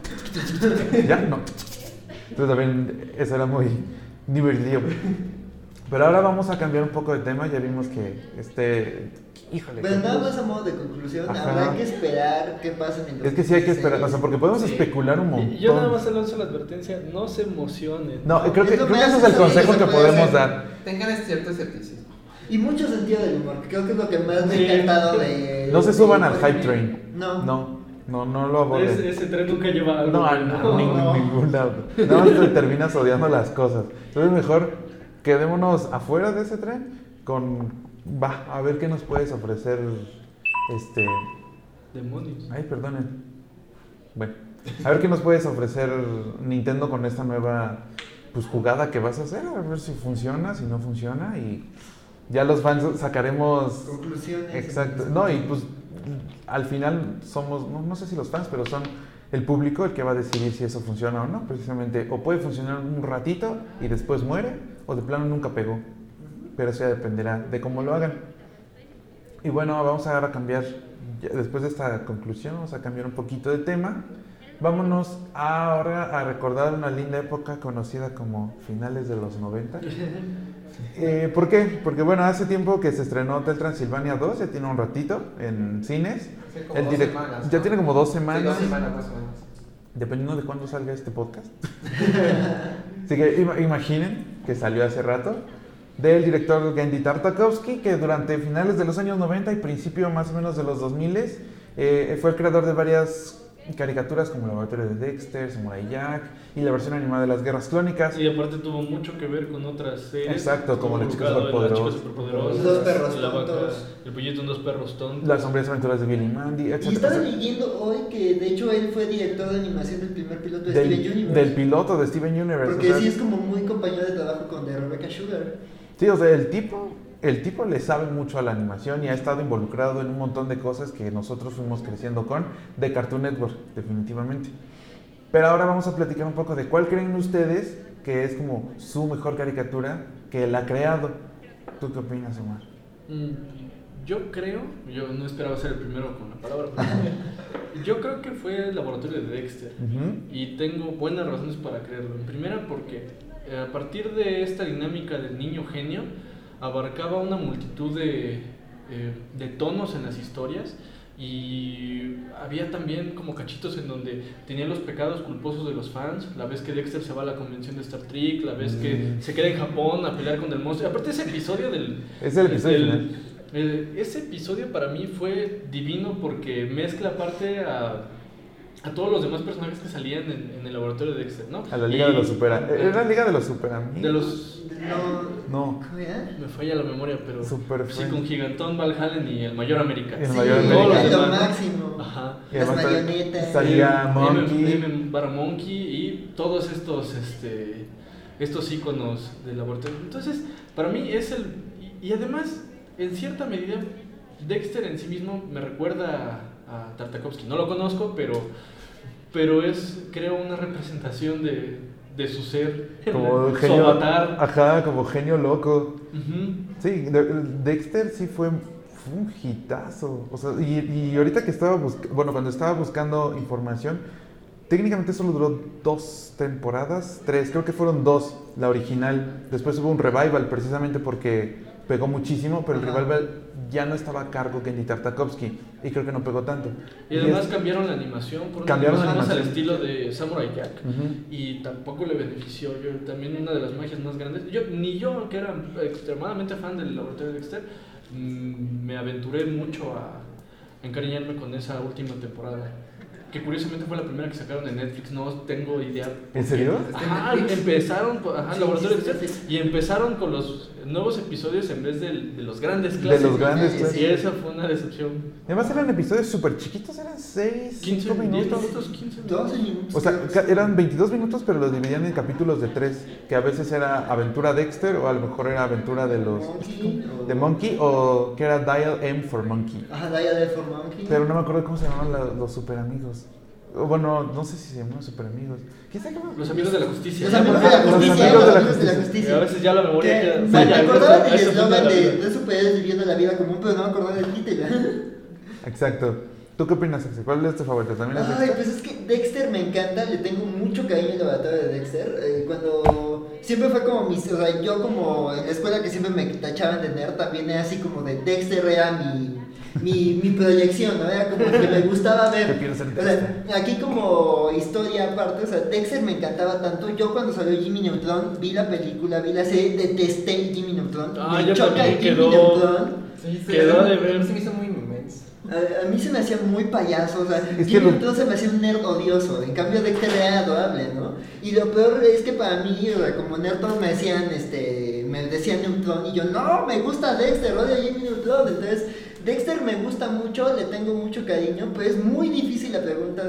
Speaker 1: Entonces también eso era muy divertido. Pero ahora vamos a cambiar un poco de tema, ya vimos que híjole.
Speaker 3: Pero nada más a modo de conclusión, habrá que esperar qué pasa en el 2016.
Speaker 1: Es que sí hay que esperar, o sea, porque podemos especular un montón.
Speaker 2: Yo nada más le lanzo la advertencia, no se emocionen.
Speaker 1: No, creo que ese es el consejo que podemos dar.
Speaker 4: Tengan cierto escepticismo.
Speaker 3: Y mucho sentido del humor, que creo que es lo que más me ha encantado de...
Speaker 1: No se suban al hype train.
Speaker 3: No
Speaker 1: lo aborden.
Speaker 2: Ese tren nunca lleva algo.
Speaker 1: No, ningún lado. Nada más te terminas odiando las cosas. Entonces mejor quedémonos afuera de ese tren a ver qué nos puedes ofrecer
Speaker 2: demonios.
Speaker 1: Ay, perdonen. Bueno, a ver qué nos puedes ofrecer Nintendo con esta nueva jugada que vas a hacer, a ver si funciona, si no funciona y ya los fans sacaremos
Speaker 3: conclusiones.
Speaker 1: Exacto. No, y pues al final somos, no sé si los fans, pero son el público el que va a decidir si eso funciona o no, precisamente. O puede funcionar un ratito y después muere, o de plano nunca pegó. Pero eso ya dependerá de cómo lo hagan. Y bueno, vamos ahora a cambiar, después de esta conclusión, vamos a cambiar un poquito de tema. Vámonos ahora a recordar una linda época conocida como finales de los 90. ¿Por qué? Porque bueno, hace tiempo que se estrenó Hotel Transilvania 2, ya tiene un ratito en cines.
Speaker 4: Sí, como 2 semanas, ¿no?
Speaker 1: Ya tiene como 2 semanas.
Speaker 4: Sí, 2 semanas más o menos.
Speaker 1: Dependiendo de cuándo salga este podcast. Así que imaginen que salió hace rato. Del director Genndy Tartakovsky, que durante finales de los años 90 y principio más o menos de los 2000 fue el creador de varias caricaturas como El Laboratorio de Dexter, Samurai Jack y la versión animada de Las Guerras Clónicas.
Speaker 2: Y aparte tuvo mucho que ver con otras series.
Speaker 1: Exacto, como Las Chicas Superpoderosas,
Speaker 3: Dos perros tontos,
Speaker 2: El Pollito en Dos Perros Tontos,
Speaker 1: Las sombrías aventuras de Billy y Mandy, etc.
Speaker 3: Y estaba leyendo hoy que de hecho él fue director de animación del primer piloto de Steven Universe.
Speaker 1: Del piloto de Steven Universe.
Speaker 3: Porque sí es como muy compañero de trabajo con de Rebecca Sugar.
Speaker 1: Sí, o sea, el tipo le sabe mucho a la animación y ha estado involucrado en un montón de cosas que nosotros fuimos creciendo con de Cartoon Network, definitivamente. Pero ahora vamos a platicar un poco de cuál creen ustedes que es como su mejor caricatura que él ha creado. ¿Tú qué opinas, Omar?
Speaker 2: Yo no esperaba ser el primero con la palabra, pero yo creo que fue el Laboratorio de Dexter. Y tengo buenas razones para creerlo. En primera, porque a partir de esta dinámica del niño genio, abarcaba una multitud de tonos en las historias y había también como cachitos en donde tenía los pecados culposos de los fans, la vez que Dexter se va a la convención de Star Trek, la vez que se queda en Japón a pelear con el monstruo. Aparte ese episodio ese episodio para mí fue divino porque mezcla aparte a todos los demás personajes que salían en el laboratorio de Dexter, ¿no?
Speaker 1: A la Liga de los Super... ¿Era la Liga de los Super Amigos?
Speaker 2: De los...
Speaker 1: No.
Speaker 2: Me falla la memoria, pero...
Speaker 1: Super
Speaker 2: sí, con Gigantón, Val Hallen y el Mayor América.
Speaker 1: El Mayor América.
Speaker 3: Lo máximo.
Speaker 2: Ajá.
Speaker 3: Las marionetas.
Speaker 1: Salía Monkey.
Speaker 2: Monkey y todos estos íconos del laboratorio. Entonces, para mí es el... Y además, en cierta medida, Dexter en sí mismo me recuerda a Tartakovsky. No lo conozco, pero es, creo, una representación de su ser,
Speaker 1: como
Speaker 2: su
Speaker 1: genio,
Speaker 2: avatar.
Speaker 1: Ajá, como genio loco. Sí, Dexter sí fue un hitazo. O sea, y ahorita que estaba cuando estaba buscando información, técnicamente solo duró 2 temporadas, 3, creo que fueron 2, la original. Después hubo un revival precisamente porque pegó muchísimo, pero el revival ya no estaba a cargo Genndy Tartakovsky y creo que no pegó tanto.
Speaker 2: Y además cambiaron la animación por una animación más al estilo de Samurai Jack y tampoco le benefició. Yo también una de las magias más grandes, ni yo que era extremadamente fan del laboratorio de Dexter, me aventuré mucho a encariñarme con esa última temporada. Que curiosamente fue la primera que sacaron de Netflix, no tengo idea.
Speaker 1: ¿En serio?
Speaker 2: Empezaron, Laboratorio de Dexter, y empezaron con los nuevos episodios en vez de los grandes clásicos.
Speaker 1: De los grandes
Speaker 2: clásicos. Y esa fue una decepción.
Speaker 1: Además eran episodios súper chiquitos, eran 6,
Speaker 2: 15
Speaker 1: minutos.
Speaker 2: 15
Speaker 3: 12 minutos.
Speaker 1: O sea, eran 22 minutos, pero los dividían en capítulos de 3, que a veces era Aventura Dexter, o a lo mejor era Aventura de los... de Monkey, o que era Dial M for Monkey.
Speaker 3: Ajá, Dial M for Monkey.
Speaker 1: Pero no me acuerdo cómo se llamaban los super amigos. Bueno, no sé si se llaman super amigos. ¿Quién sabe cómo?
Speaker 2: Los amigos de la justicia.
Speaker 3: Los amigos de la justicia.
Speaker 1: Los amigos de la justicia.
Speaker 2: A veces ya la memoria queda.
Speaker 3: Me acordaba del eslogan de superhéroes viviendo la vida común, pero no me acordaba del título.
Speaker 1: Exacto. ¿Tú qué opinas, Axel? ¿Cuál es tu favorito? ¿También es Dexter?
Speaker 3: Ay, pues es que Dexter me encanta, le tengo mucho cariño al laboratorio de Dexter. Cuando siempre fue como o sea, yo como en la escuela que siempre me tachaban de nerd, también era así como de Dexter era mi proyección, ¿no? Era como que me gustaba ver. O sea, aquí como historia aparte, o sea, Dexter me encantaba tanto. Yo cuando salió Jimmy Neutron, vi la película, vi la serie, detesté Jimmy Neutron.
Speaker 2: Me choca Jimmy Neutron. Quedó de ver.
Speaker 4: Se me hizo muy inmenso.
Speaker 3: A mí se me hacía muy payaso, o sea, Jimmy Neutron se me hacía un nerd odioso, en cambio Dexter era adorable, ¿no? Y lo peor es que para mí, o sea, como nerd todos me decían Neutron, y yo, no, me gusta Dexter, odio a Jimmy Neutron, entonces Dexter me gusta mucho, le tengo mucho cariño, pero es muy difícil la pregunta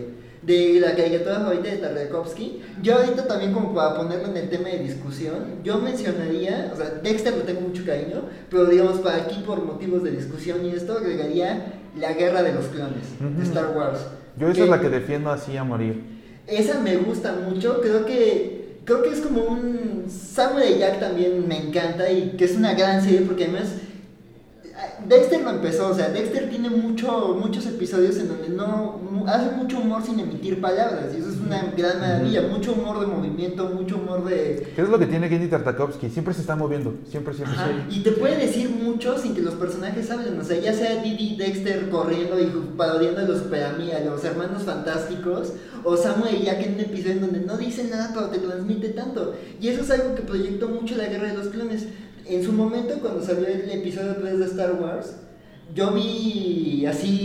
Speaker 3: de la caricatura favorita de Tartakovsky. Yo ahorita también, como para ponerlo en el tema de discusión, yo mencionaría, o sea, Dexter le tengo mucho cariño, pero digamos para aquí por motivos de discusión y esto agregaría La Guerra de los Clones de Star Wars.
Speaker 1: Yo esa es la que defiendo así a morir.
Speaker 3: Esa me gusta mucho, creo que es como un Samurai Jack también me encanta y que es una gran serie porque además Dexter lo empezó, o sea, Dexter tiene muchos episodios en donde no hace mucho humor sin emitir palabras, y eso es una gran maravilla, mucho humor de movimiento, mucho humor de...
Speaker 1: ¿Qué es lo que tiene Genndy Tartakovsky? Siempre se está moviendo, siempre.
Speaker 3: Ajá, y te puede decir mucho sin que los personajes hablen, o sea, ya sea Didi Dexter corriendo y parodiando a los hermanos fantásticos, o Samuel Jack en un episodio en donde no dice nada pero te transmite tanto, y eso es algo que proyectó mucho La Guerra de los Clones. En su momento, cuando salió el episodio 3 de Star Wars, yo vi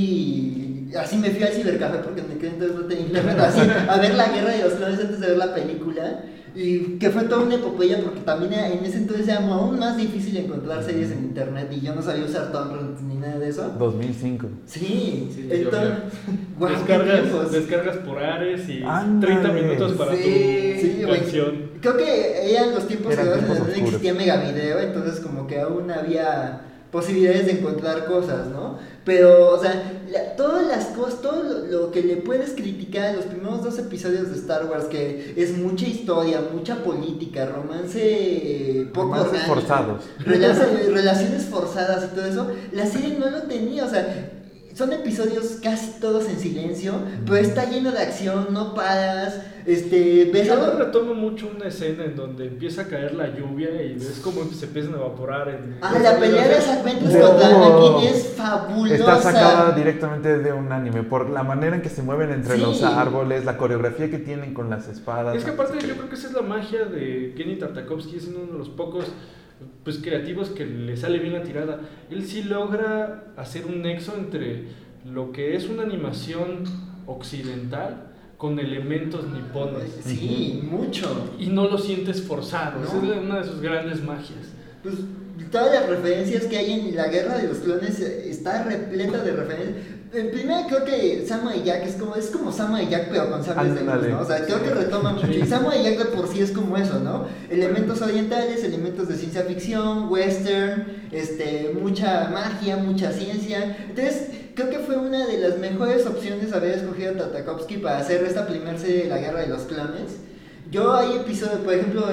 Speaker 3: así me fui al cibercafé porque me quedé entonces no tenía internet, así a ver La Guerra de los Clones antes de ver la película, y que fue toda una epopeya porque también en ese entonces era aún más difícil encontrar series en internet y yo no sabía usar torrents ni nada de eso.
Speaker 1: 2005.
Speaker 3: Sí, entonces
Speaker 2: wow, descargas por Ares y
Speaker 1: ¡ándale!
Speaker 2: 30 minutos para tu canción.
Speaker 3: Creo que eran los tiempos que no existía Megavideo, entonces como que aún había posibilidades de encontrar cosas, ¿no? Pero, o sea, todas las cosas, todo lo que le puedes criticar a los primeros 2 episodios de Star Wars, que es mucha historia, mucha política, romances
Speaker 1: forzados,
Speaker 3: relaciones forzadas y todo eso, la serie no lo tenía, o sea, son episodios casi todos en silencio, pero está lleno de acción, no paras, ves
Speaker 2: Yo retomo mucho una escena en donde empieza a caer la lluvia y ves cómo se empiezan a evaporar.
Speaker 3: La pelea de Serpentis contra Anakin es fabulosa.
Speaker 1: Está sacada directamente de un anime, por la manera en que se mueven entre los árboles, la coreografía que tienen con las espadas.
Speaker 2: Es que aparte yo creo que esa es la magia de Genndy Tartakovsky, es uno de los pocos pues creativos que le sale bien la tirada. Él sí logra hacer un nexo entre lo que es una animación occidental con elementos nipones.
Speaker 3: Sí, mucho.
Speaker 2: Y no lo sientes forzado, ¿no? Esa es una de sus grandes magias.
Speaker 3: Pues todas las referencias que hay en La Guerra de los Clones está repleta de referencias. Primero creo que Samurai Jack es como Samurai Jack pero con sables de luz, ¿no? O sea, creo que retoma mucho. Y Samurai Jack de por sí es como eso, ¿no? Elementos orientales, elementos de ciencia ficción, western, mucha magia, mucha ciencia. Entonces, creo que fue una de las mejores opciones haber escogido a Tartakovsky para hacer esta primera serie de La Guerra de los Clones. Yo hay episodios, por ejemplo,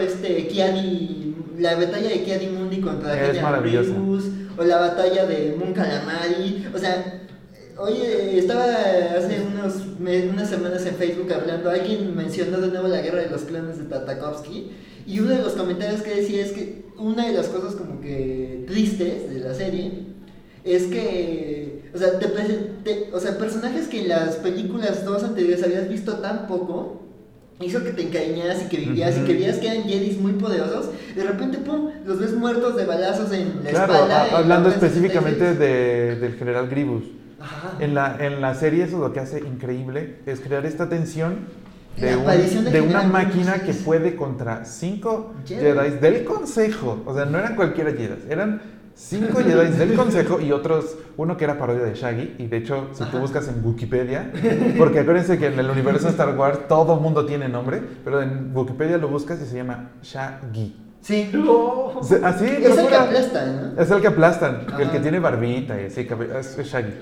Speaker 3: la batalla de Ki-Adi-Mundi contra General Grievous, o la batalla de Mon Calamari, o sea, oye, estaba hace unas semanas en Facebook hablando, alguien mencionó de nuevo La Guerra de los Clones de Tartakovsky, y uno de los comentarios que decía es que una de las cosas como que tristes de la serie es que, o sea, personajes que en las películas 2 anteriores habías visto tan poco, hizo que te encariñaras y que vivías y que vieras que eran jedis muy poderosos, de repente pum, los ves muertos de balazos en la espalda.
Speaker 1: Hablando específicamente del general Grievous. En la serie eso es lo que hace increíble, es crear esta tensión de una máquina que puede contra 5 Jedi del Consejo. O sea, no eran cualquiera Jedi, eran 5 Jedi del Consejo y uno que era parodia de Shaggy. Y de hecho, si tú buscas en Wikipedia, porque acuérdense que en el universo de Star Wars todo mundo tiene nombre, pero en Wikipedia lo buscas y se llama Shaggy.
Speaker 3: Sí.
Speaker 1: Así,
Speaker 3: es el que aplastan, ¿no?
Speaker 1: Es el que aplastan, el que tiene barbita y así, es Shaggy.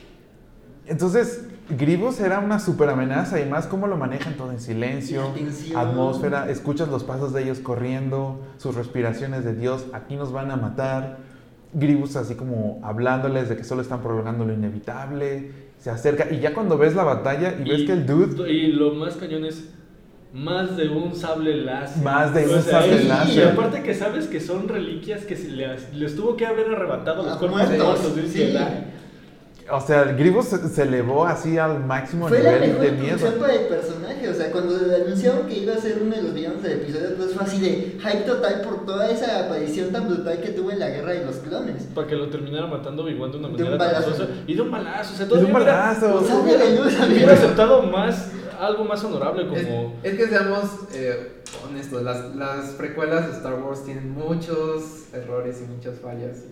Speaker 1: Entonces, Grievous era una super amenaza y más cómo lo manejan todo en silencio, atmósfera, escuchas los pasos de ellos corriendo, sus respiraciones de Dios, aquí nos van a matar. Grievous así como hablándoles de que solo están prolongando lo inevitable, se acerca y ya cuando ves la batalla y ves que el dude...
Speaker 2: Y lo más cañón es más de un sable láser.
Speaker 1: Más de un sable láser.
Speaker 2: Y aparte que sabes que son reliquias que les tuvo que haber arrebatado los cuerpos muertos de un Jedi.
Speaker 1: O sea, el Grievous se elevó así al máximo
Speaker 3: nivel
Speaker 1: de miedo.
Speaker 3: Fue la mejor para el personaje, o sea, cuando anunciaron que iba a ser uno de los villanos del episodio, pues fue así de hype total por toda esa aparición tan brutal que tuvo en la Guerra de los Clones.
Speaker 2: Para que lo terminara matando Obi-Wan de una manera
Speaker 3: tan
Speaker 2: balazo. Y de un balazo, o sea,
Speaker 1: todo de un balazo.
Speaker 2: Hubiera aceptado algo más honorable como...
Speaker 4: Es que seamos honestos, las precuelas de Star Wars tienen muchos errores y muchas fallas.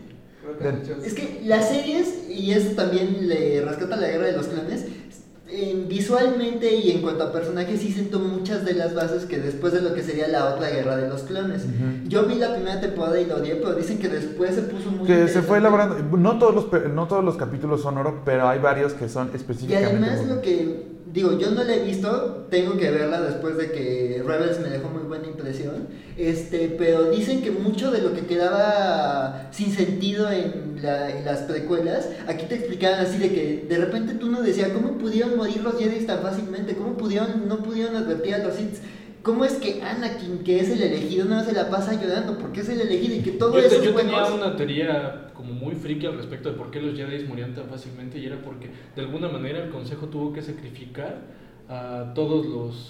Speaker 3: Es que las series, y eso también le rescata la Guerra de los Clones, visualmente y en cuanto a personajes sí sentó muchas de las bases que después de lo que sería la otra Guerra de los Clones. Yo vi la primera temporada y lo odié, pero dicen que después se puso muy
Speaker 1: que se fue elaborando. No todos los capítulos son oro, pero hay varios que son específicamente.
Speaker 3: Y además lo que digo, yo no la he visto, tengo que verla después de que Rebels me dejó muy buena impresión, pero dicen que mucho de lo que quedaba sin sentido en las precuelas, aquí te explicaban así de que de repente tú no decías cómo pudieron morir los Jedi tan fácilmente, cómo no pudieron advertir a los Sith. ¿Cómo es que Anakin, que es el elegido, no se la pasa llorando? ¿Por qué es el elegido? Y que todo eso
Speaker 2: yo tenía una teoría como muy friki al respecto de por qué los Jedi morían tan fácilmente, y era porque de alguna manera el Consejo tuvo que sacrificar a todos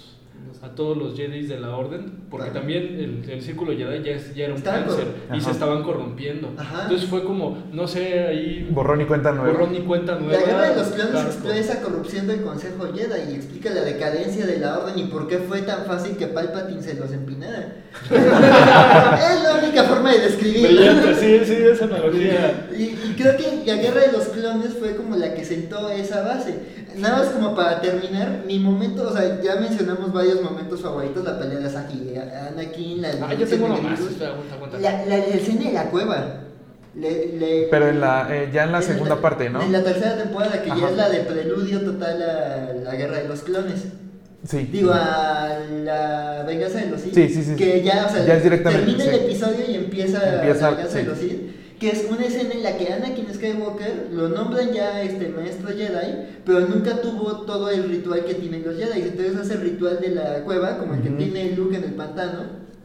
Speaker 2: los Jedi de la Orden, porque también el Círculo Jedi ya era un cáncer y se estaban corrompiendo. Entonces fue como, no sé, ahí...
Speaker 1: Borrón y cuenta nueva.
Speaker 3: La Guerra de los Clones explora esa corrupción del Consejo Jedi y explica la decadencia de la Orden y por qué fue tan fácil que Palpatine se los empinara. Es la única forma de describirlo.
Speaker 2: Sí, esa analogía.
Speaker 3: Y creo que la Guerra de los Clones fue como la que sentó esa base. Nada más como para terminar, mi momento, o sea, ya mencionamos varios momentos favoritos, la pelea de Saki, Anakin,
Speaker 2: yo tengo uno más, aguanta.
Speaker 3: La escena de la cueva.
Speaker 1: Pero ya en la segunda parte, ¿no?
Speaker 3: En la tercera temporada, que ya es la de preludio total a la Guerra de los Clones.
Speaker 1: Sí.
Speaker 3: Digo, a la venganza de los Sith.
Speaker 1: Sí.
Speaker 3: Que ya, o sea,
Speaker 1: ya es directamente,
Speaker 3: termina el episodio y empieza la venganza de los Sith. Que es una escena en la que Anakin Skywalker lo nombran ya maestro Jedi, pero nunca tuvo todo el ritual que tienen los Jedi. Entonces hace el ritual de la cueva, como el que tiene Luke en el pantano.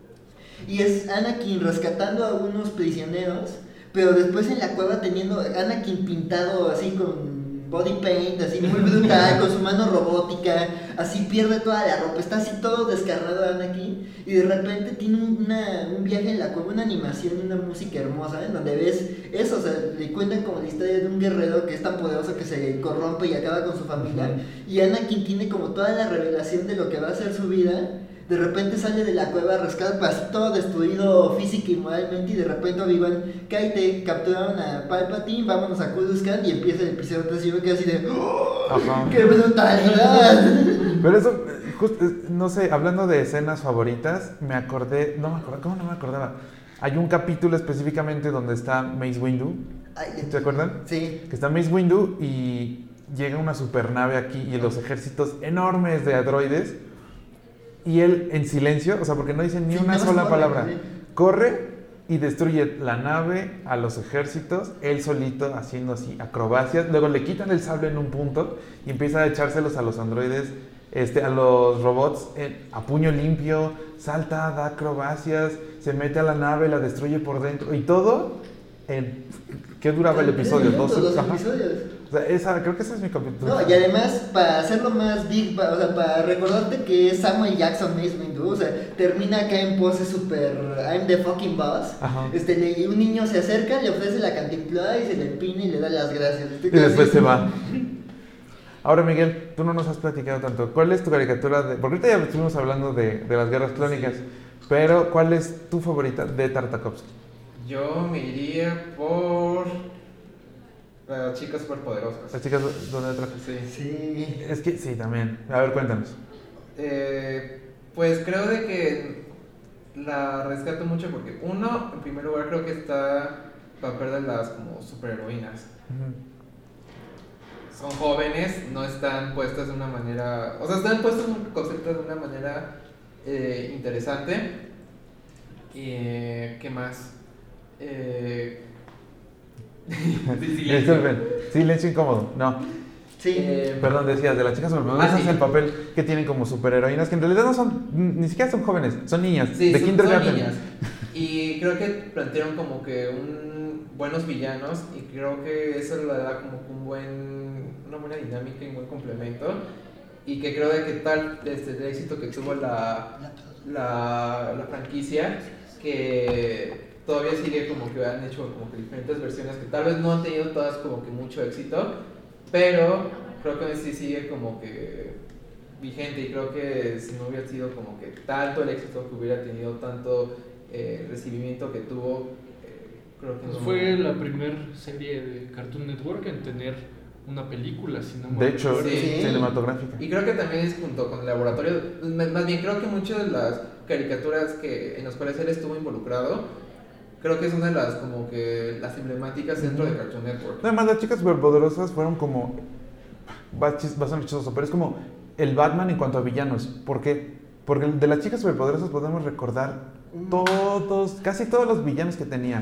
Speaker 3: Y es Anakin rescatando a unos prisioneros, pero después en la cueva teniendo Anakin pintado así con body paint, así muy brutal, con su mano robótica, así pierde toda la ropa, está así todo descarnado Anakin, y de repente tiene un viaje en la cueva, una animación y una música hermosa, en donde ves eso, o sea, le cuentan como la historia de un guerrero que es tan poderoso que se corrompe y acaba con su familia, y Anakin tiene como toda la revelación de lo que va a ser su vida. De repente sale de la cueva, rescata así todo destruido física y moralmente, y de repente Obi-Wan, cállate, capturaron a Palpatine, vámonos a Coruscant, y empieza el episodio 3 y yo me quedo así de ¡qué brutalidad!
Speaker 1: Pero eso, no sé, hablando de escenas favoritas, ¿cómo no me acordaba? Hay un capítulo específicamente donde está Mace Windu, ¿se acuerdan?
Speaker 3: Sí.
Speaker 1: Que está Mace Windu y llega una supernave aquí y los ejércitos enormes de androides. Y él en silencio, o sea, porque no dice ni una sola palabra, corre y destruye la nave, a los ejércitos, él solito haciendo así acrobacias. Luego le quitan el sable en un punto y empieza a echárselos a los androides, a los robots a puño limpio, salta, da acrobacias, se mete a la nave, la destruye por dentro y todo en... ¿Qué duraba el episodio?
Speaker 3: 12 episodios.
Speaker 1: O sea, creo que ese es mi capítulo.
Speaker 3: No, y además, para hacerlo más big, o sea, para recordarte que es Samuel Jackson Mace Windu, o sea, termina acá en pose super I'm the fucking boss. Un niño se acerca, le ofrece la cantimplora y se le empina y le da las gracias.
Speaker 1: Y después se va. Ahora, Miguel, tú no nos has platicado tanto. ¿Cuál es tu caricatura de...? Porque ahorita ya estuvimos hablando de las guerras clónicas, pero ¿cuál es tu favorita de Tartakovsky?
Speaker 4: Yo me iría por las chicas superpoderosas.
Speaker 1: ¿Las chicas donde trabajas?
Speaker 3: Sí.
Speaker 1: Es que sí, también. A ver, cuéntanos.
Speaker 4: Pues creo de que la rescato mucho porque uno, en primer lugar, creo que está el papel de las como superheroínas. Son jóvenes, no están puestas de una manera, o sea, están puestos en un concepto de una manera interesante. ¿Qué más?
Speaker 1: Silencio incómodo. No.
Speaker 3: Sí.
Speaker 1: Perdón, decías, de las chicas superpoderosas es el papel que tienen como superheroínas, que en realidad no son, ni siquiera son jóvenes, son niñas, de kindergarten. Son niñas.
Speaker 4: Y creo que plantearon como que buenos villanos, y creo que eso le da como una buena dinámica y un buen complemento. Y que creo de que tal el éxito que tuvo la franquicia, que todavía sigue como que han hecho como que diferentes versiones que tal vez no han tenido todas como que mucho éxito, pero creo que sí sigue como que vigente, y creo que si no hubiera sido como que tanto el éxito que hubiera tenido, tanto recibimiento que tuvo, creo que
Speaker 2: pues
Speaker 4: no.
Speaker 2: Fue la primera serie de Cartoon Network en tener una película, si no me
Speaker 1: de hecho, cinematográfica.
Speaker 4: Y creo que también es junto con el laboratorio, más bien creo que muchas de las caricaturas en las cuales él estuvo involucrado, creo que es una de las como que las emblemáticas dentro de Cartoon Network.
Speaker 1: Además, las chicas superpoderosas fueron como, va a ser chistoso, pero es como el Batman en cuanto a villanos. ¿Por qué? Porque de las chicas superpoderosas podemos recordar casi todos los villanos que tenían.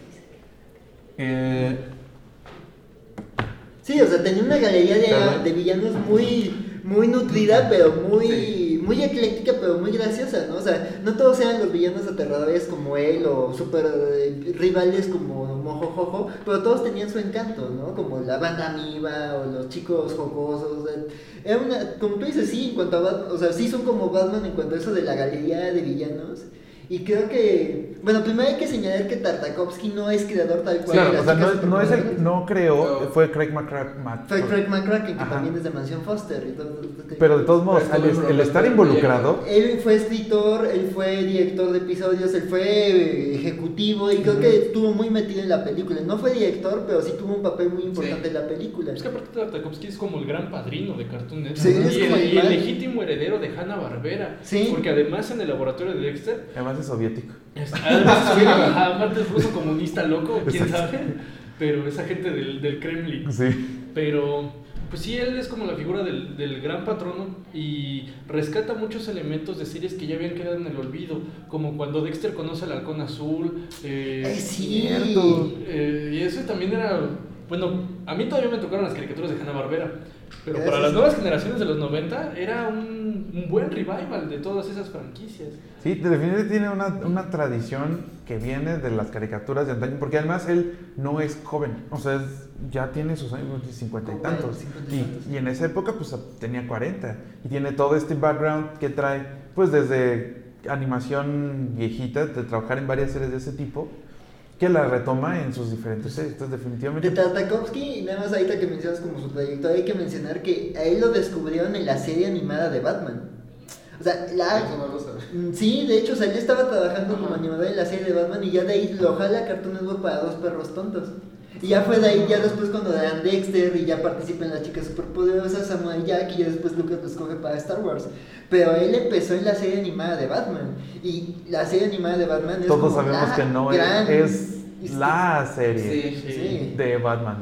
Speaker 3: Sí, o sea, tenía una galería de villanos muy nutrida, pero muy ecléctica, pero muy graciosa, ¿no? O sea, no todos eran los villanos aterradores como él o super rivales como Mojojojo, pero todos tenían su encanto, ¿no? Como la banda Amiba o los chicos jocosos. O sea, era como tú dices, sí, en cuanto a Batman, o sea, sí son como Batman en cuanto a eso de la galería de villanos. Y creo que, bueno, primero hay que señalar que Tartakovsky no es creador tal cual.
Speaker 1: Claro, o sea, no creó, fue Craig McCracken.
Speaker 3: Fue Craig McCracken, que también es de Mansión Foster. Y todo,
Speaker 1: pero de todos modos, el estar involucrado...
Speaker 3: Él fue escritor, él fue director de episodios, él fue ejecutivo, y creo que estuvo muy metido en la película. No fue director, pero sí tuvo un papel muy importante en la película.
Speaker 2: Es que aparte Tartakovsky es como el gran padrino de Cartoon Network.
Speaker 3: Sí,
Speaker 2: y el legítimo heredero de Hanna-Barbera.
Speaker 3: Sí.
Speaker 2: Porque además en el laboratorio de Dexter...
Speaker 1: Además es soviético.
Speaker 2: Aparte es ruso comunista loco, quién sabe, pero esa gente del Kremlin.
Speaker 1: Sí.
Speaker 2: Pero pues sí, él es como la figura del gran patrono, y rescata muchos elementos de series que ya habían quedado en el olvido, como cuando Dexter conoce al halcón azul.
Speaker 3: Es cierto.
Speaker 2: Y eso también era... Bueno, a mí todavía me tocaron las caricaturas de Hanna-Barbera, pero para las nuevas generaciones de los 90 era un buen revival de todas esas franquicias.
Speaker 1: Sí, definitivamente tiene una tradición que viene de las caricaturas de antaño, porque además él no es joven, o sea, ya tiene sus años 50 y tantos, y en esa época pues tenía 40, y tiene todo este background que trae, pues desde animación viejita, de trabajar en varias series de ese tipo, que la retoma en sus diferentes series. Entonces, definitivamente...
Speaker 3: De Tartakovsky, nada más ahorita que mencionas como su trayectoria, hay que mencionar que a él lo descubrieron en la serie animada de Batman. O sea,
Speaker 4: Eso no lo sabes.
Speaker 3: Sí, de hecho, o sea, él estaba trabajando como animador en la serie de Batman, y ya de ahí lo jala Cartoon Network para Dos Perros Tontos. Y ya fue de ahí, ya después cuando dan Dexter y ya participa en Las Chicas Superpoderosas, Samuel Jack, y ya después Lucas lo escoge para Star Wars. Pero él empezó en la serie animada de Batman, y la serie animada de Batman es
Speaker 1: todos
Speaker 3: como
Speaker 1: sabemos que no es la serie
Speaker 3: sí.
Speaker 1: de Batman.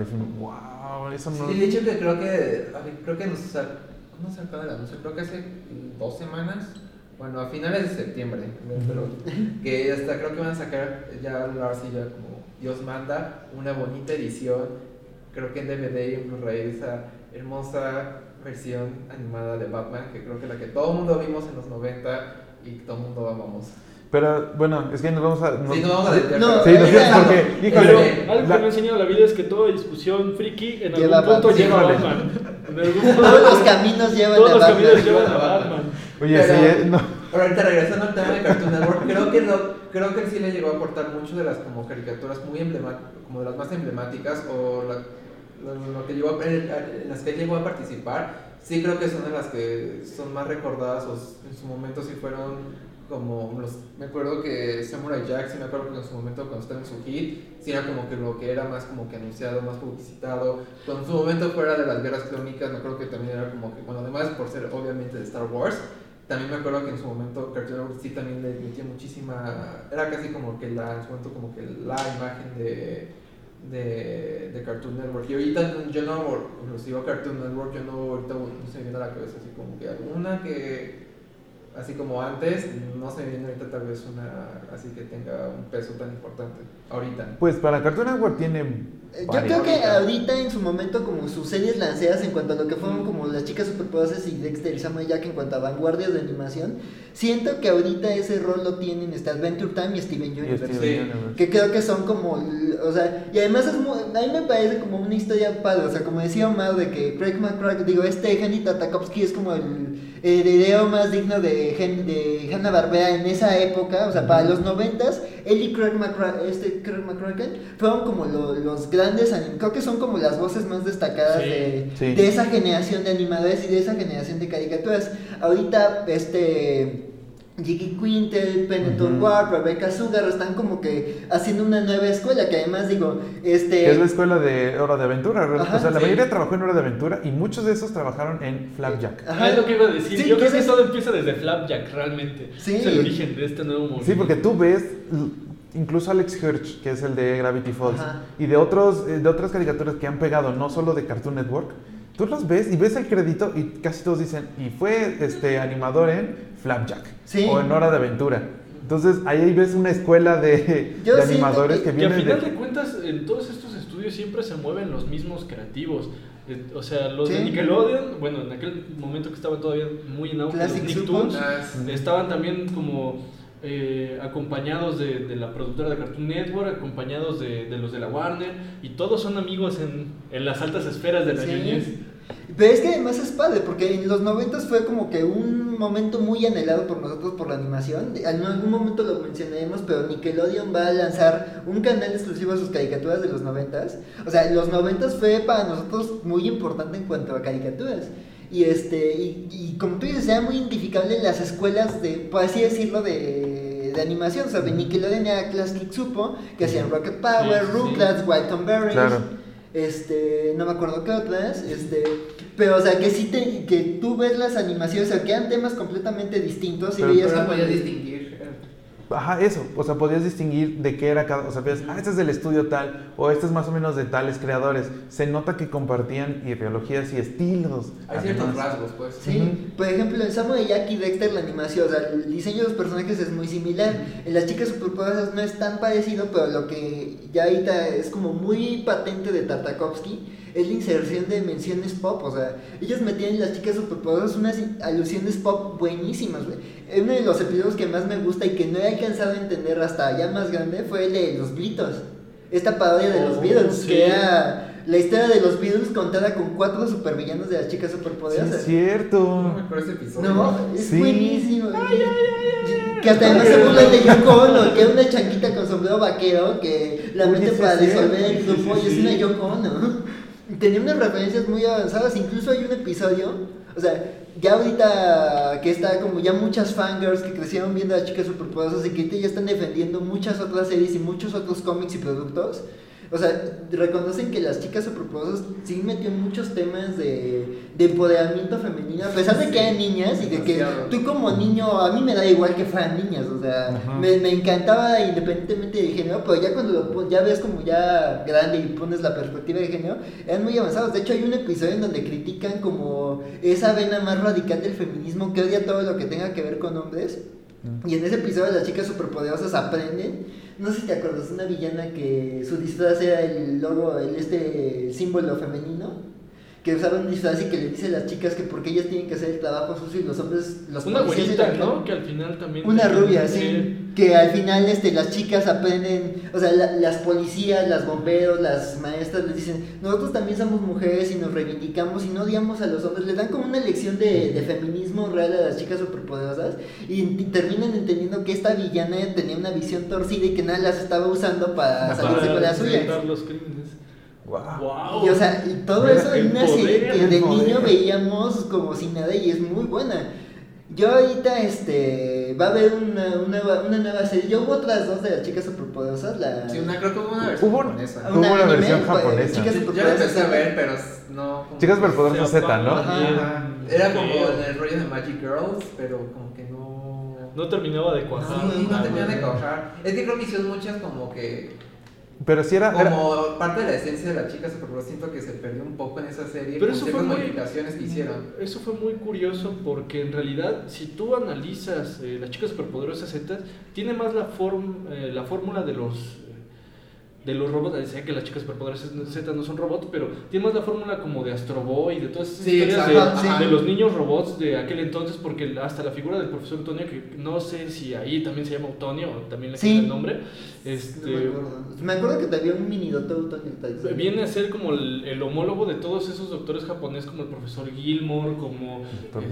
Speaker 1: Wow, eso no...
Speaker 4: Sí, de hecho que creo que nos sacó del anuncio, creo que hace 2 semanas, bueno, a finales de septiembre, pero que hasta creo que van a sacar ya ahora sí, ya como Dios manda, una bonita edición, creo que en DVD y en Blu-ray, esa hermosa versión animada de Batman, que creo que la que todo el mundo vimos en los 90 y todo el mundo amamos.
Speaker 1: Pero bueno, es que nos vamos a...
Speaker 4: Sí, nos vamos a detener.
Speaker 1: Sí, nos vamos porque...
Speaker 2: Pero algo que me ha enseñado la vida es que toda discusión friki en algún punto lleva a Batman.
Speaker 3: Todos los caminos llevan
Speaker 2: a Batman.
Speaker 1: Oye,
Speaker 4: pero,
Speaker 1: sí, no.
Speaker 4: Pero ahorita regresando al tema de Cartoon Network, creo que sí le llegó a aportar mucho de las como caricaturas muy emblemáticas, como de las más emblemáticas, o en las que llegó a participar, sí creo que son de las que son más recordadas, o en su momento sí fueron como me acuerdo que Samurai Jack, sí me acuerdo que en su momento cuando estaba en su hit, sí era como que lo que era más como que anunciado, más publicitado. Cuando en su momento fuera de las guerras clónicas, me acuerdo que también era como que, bueno, además por ser obviamente de Star Wars, también me acuerdo que en su momento Cartoon Network sí también le metía muchísima, era casi como que en su momento como que la imagen de Cartoon Network. Y ahorita yo no, inclusive Cartoon Network, yo no ahorita no se me viene a la cabeza así como que alguna que así como antes, no se me viene ahorita tal vez una así que tenga un peso tan importante ahorita.
Speaker 1: Pues para Cartoon Network tiene
Speaker 3: yo creo que ahorita en su momento como sus series lanceadas en cuanto a lo que fueron como Las Chicas Superpoderosas y Dexter y Samurai Jack en cuanto a vanguardias de animación, siento que ahorita ese rol lo tienen Adventure Time y Steven Universe, que creo que son como, o sea, y además a mí me parece como una historia padre, o sea, como decía Omar de que Craig McCracken, Henry Tartakovsky es como el heredero más digno de Hanna-Barbera en esa época, o sea, para los 90s, él y Craig McCracken fueron como los grandes, creo que son como las voces más destacadas de esa generación de animadores y de esa generación de caricaturas. Ahorita, Jiggy Quintel, Benetton Ward, Rebecca Sugar están como que haciendo una nueva escuela, que además digo,
Speaker 1: que es la escuela de Hora de Aventura. Ajá, o sea, la mayoría trabajó en Hora de Aventura y muchos de esos trabajaron en Flapjack.
Speaker 2: Ajá, es lo que iba a decir. Yo creo que todo empieza desde Flapjack realmente.
Speaker 3: Sí.
Speaker 2: Es el origen de este nuevo movimiento.
Speaker 1: Sí, porque tú ves incluso Alex Hirsch, que es el de Gravity Falls, y de otras caricaturas que han pegado, no solo de Cartoon Network. Tú los ves y ves el crédito y casi todos dicen, y fue animador en Flapjack, o en Hora de Aventura. Entonces ahí ves una escuela de animadores que vienen
Speaker 2: de... al final de cuentas, en todos estos estudios siempre se mueven los mismos creativos. O sea, los de Nickelodeon, bueno, en aquel momento que estaban todavía muy en auge, los Nicktoons, estaban también como acompañados de la productora de Cartoon Network, acompañados de los de la Warner, y todos son amigos en las altas esferas de la ñoñez.
Speaker 3: Pero es que además es padre, porque en los 90s fue como que un momento muy anhelado por nosotros por la animación. En algún momento lo mencionaremos, pero Nickelodeon va a lanzar un canal exclusivo a sus caricaturas de los 90s. O sea, los 90s fue para nosotros muy importante en cuanto a caricaturas. Y como tú dices, era muy identificable en las escuelas por así decirlo, de animación. O sea, de Nickelodeon era Classic Supo, que hacían Rocket Power, Rugrats, Walton Berries. Claro. No me acuerdo qué otras, pero o sea que sí que tú ves las animaciones, o sea que eran temas completamente distintos y veías
Speaker 4: como podías distinguir.
Speaker 1: Ajá, eso, o sea, podías distinguir de qué era cada, o sea, ves, este es del estudio tal, o este es más o menos de tales creadores. Se nota que compartían ideologías y estilos.
Speaker 4: Hay ciertos rasgos, pues.
Speaker 3: Sí, por ejemplo, en Samurai Jack y Dexter la animación, o sea, el diseño de los personajes es muy similar. En Las Chicas Superpoderosas no es tan parecido, pero lo que ya ahorita es como muy patente de Tartakovsky es la inserción de menciones pop, o sea, ellos metían en Las Chicas Superpoderosas unas alusiones pop buenísimas, güey. Uno de los episodios que más me gusta y que no he alcanzado a entender hasta ya más grande fue el de Los Beatles, esta parodia de los Beatles, que era la historia de los Beatles contada con 4 supervillanos de Las Chicas Superpoderosas.
Speaker 1: Sí, es cierto.
Speaker 4: No me acuerdo ese episodio.
Speaker 3: No, es buenísimo. Que hasta además se burlan de Yoko Ono, que es una chanquita con sombrero vaquero que la mete para disolver el grupo y es una Yoko Ono. Tenía unas referencias muy avanzadas, incluso hay un episodio, o sea, ya ahorita que está como ya muchas fangirls que crecieron viendo a Las Chicas Superpoderosas y que ya están defendiendo muchas otras series y muchos otros cómics y productos. O sea, reconocen que Las Chicas Superpoderosas sí metió muchos temas de empoderamiento femenino, a pesar de que eran niñas y de que tú como niño, a mí me da igual que fueran niñas, o sea, me encantaba independientemente de género, pero ya cuando ya ves como ya grande y pones la perspectiva de género, eran muy avanzados. De hecho hay un episodio en donde critican como esa vena más radical del feminismo que odia todo lo que tenga que ver con hombres. Y en ese episodio Las Chicas Superpoderosas aprenden. No sé si te acuerdas, una villana que su disfraz era el logo, el símbolo femenino, que usaba un disfraz y que le dice a las chicas que porque ellas tienen que hacer el trabajo sucio y los hombres, los
Speaker 2: una güerita, ¿no? Que al final también...
Speaker 3: Una rubia, sí, que al final las chicas aprenden, o sea, las policías, las bomberos, las maestras les dicen, nosotros también somos mujeres y nos reivindicamos y no odiamos a los hombres, les dan como una lección de feminismo real a Las Chicas Superpoderosas y terminan entendiendo que esta villana tenía una visión torcida y que nada las estaba usando para salirse con la suya.
Speaker 2: Los crímenes.
Speaker 1: Wow.
Speaker 3: Y, o sea, y todo eso en una serie que de niño veíamos como si nada y es muy buena. Yo ahorita, va a haber una nueva serie. Yo hubo otras dos de las chicas superpoderosas.
Speaker 4: Sí, creo que hubo una versión japonesa.
Speaker 1: Hubo una versión japonesa.
Speaker 4: Chicas superpoderosas. Yo la empecé a ver, pero no...
Speaker 1: Chicas superpoderosas Z, ¿no?
Speaker 4: Ajá. Era como en el rollo de Magic Girls, pero como que no...
Speaker 2: No terminaba de cuajar.
Speaker 4: No terminaba de cuajar. Es que creo que hicieron muchas como que...
Speaker 1: Pero sí era...
Speaker 4: Como parte de la esencia de la chica superpoderosa, siento que se perdió un poco en esa serie.
Speaker 2: Pero
Speaker 4: con ciertas modificaciones que hicieron. Eso
Speaker 2: fue muy curioso porque en realidad, si tú analizas la chica superpoderosa Z, tiene más la fórmula de los robots. Decía que las chicas superpoderosas Z no son robots, pero tiene más la fórmula como de Astro Boy, de todas esas historias de los niños robots de aquel entonces, porque hasta la figura del profesor Utonio, que no sé si ahí también se llama Utonio o también le cambian el nombre.
Speaker 3: Me acuerdo que también un mini doctor Utonio.
Speaker 2: Viene a ser como el homólogo de todos esos doctores japoneses, como el profesor Gilmore, como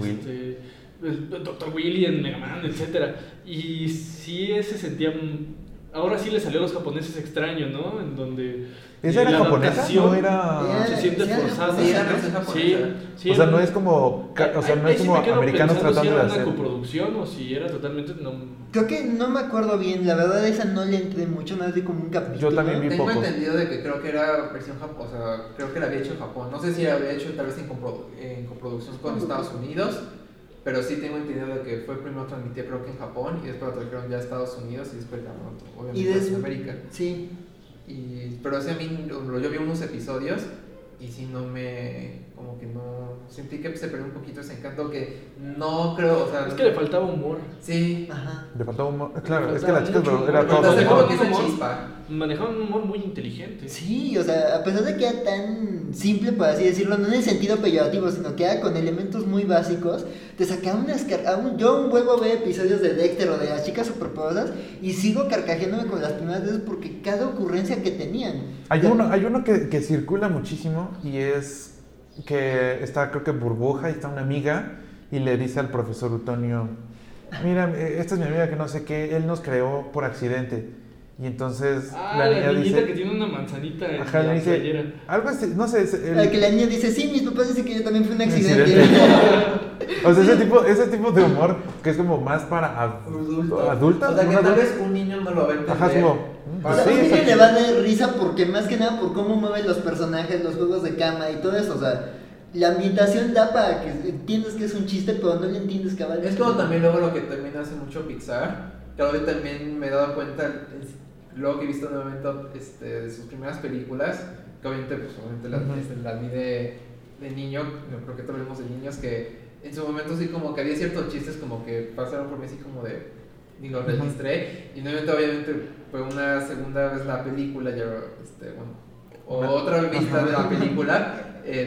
Speaker 2: el Dr. Willy en Mega Man, etc. Y sí se sentía... Ahora sí le salió a los japoneses extraño, ¿no? En donde...
Speaker 1: ¿Esa era japonesa? ¿No era...?
Speaker 2: Se siente forzada.
Speaker 4: Sí, era japonesa.
Speaker 2: Sí,
Speaker 1: o sea, no es como... O sea, no es como americanos tratando de hacer...
Speaker 2: si era una coproducción o si era totalmente...
Speaker 3: Creo que no me acuerdo bien. La verdad, esa no le entré mucho. Más de como un capítulo.
Speaker 1: Yo también vi poco.
Speaker 4: Tengo entendido de que creo que era versión Japón. O sea, creo que la había hecho en Japón. No sé si la había hecho tal vez en coproducción con Estados Unidos. Pero sí tengo entendido de que fue primero transmitida creo que en Japón y después lo trajeron ya a Estados Unidos y después obviamente en América.
Speaker 3: Sí.
Speaker 4: Pero sí, a mí yo vi unos episodios y sí como que no sentí que se perdió un poquito ese encanto que no creo, o sea...
Speaker 2: Es que le faltaba humor.
Speaker 4: Sí.
Speaker 3: Ajá.
Speaker 1: Le faltaba humor, claro, es que la chica era todo
Speaker 4: humor.
Speaker 1: humor.
Speaker 4: Que esa chispa.
Speaker 2: Manejaban un humor muy inteligente.
Speaker 3: Sí, o sea, a pesar de que era tan simple, por así decirlo, no en el sentido peyorativo, sino que era con elementos muy básicos, te sacaba yo vuelvo a ver episodios de Dexter o de las chicas superpoderosas y sigo carcajeándome con las primeras veces porque cada ocurrencia que tenían.
Speaker 1: Hay uno que circula muchísimo y es que está creo que Burbuja y está una amiga y le dice al profesor Utonio, mira, esta es mi amiga que no sé qué, él nos creó por accidente. Y entonces
Speaker 2: la niña dice que tiene una manzanita en la playera.
Speaker 1: Algo así, no sé.
Speaker 3: Que la niña dice, sí, mis papás dicen que yo también fui un accidente.
Speaker 1: O sea, ese tipo de humor que es como más para adultos.
Speaker 4: O sea, que tal vez un niño no lo va a entender.
Speaker 1: Ajá, como...
Speaker 3: O sea, un niño le va a dar risa porque más que nada por cómo mueven los personajes, los juegos de cama y todo eso, o sea... La ambientación da para que entiendas que es un chiste, pero no le entiendes cabal.
Speaker 4: Es como también luego lo que también hace mucho Pixar, que ahora también me he dado cuenta, luego que he visto nuevamente de sus primeras películas, que obviamente las vi de niño, yo creo que todos vimos de niños, que en su momento sí como que había ciertos chistes como que pasaron por mí así como de, ni los registré, y obviamente fue una segunda vez la película, ya, otra vista de la película,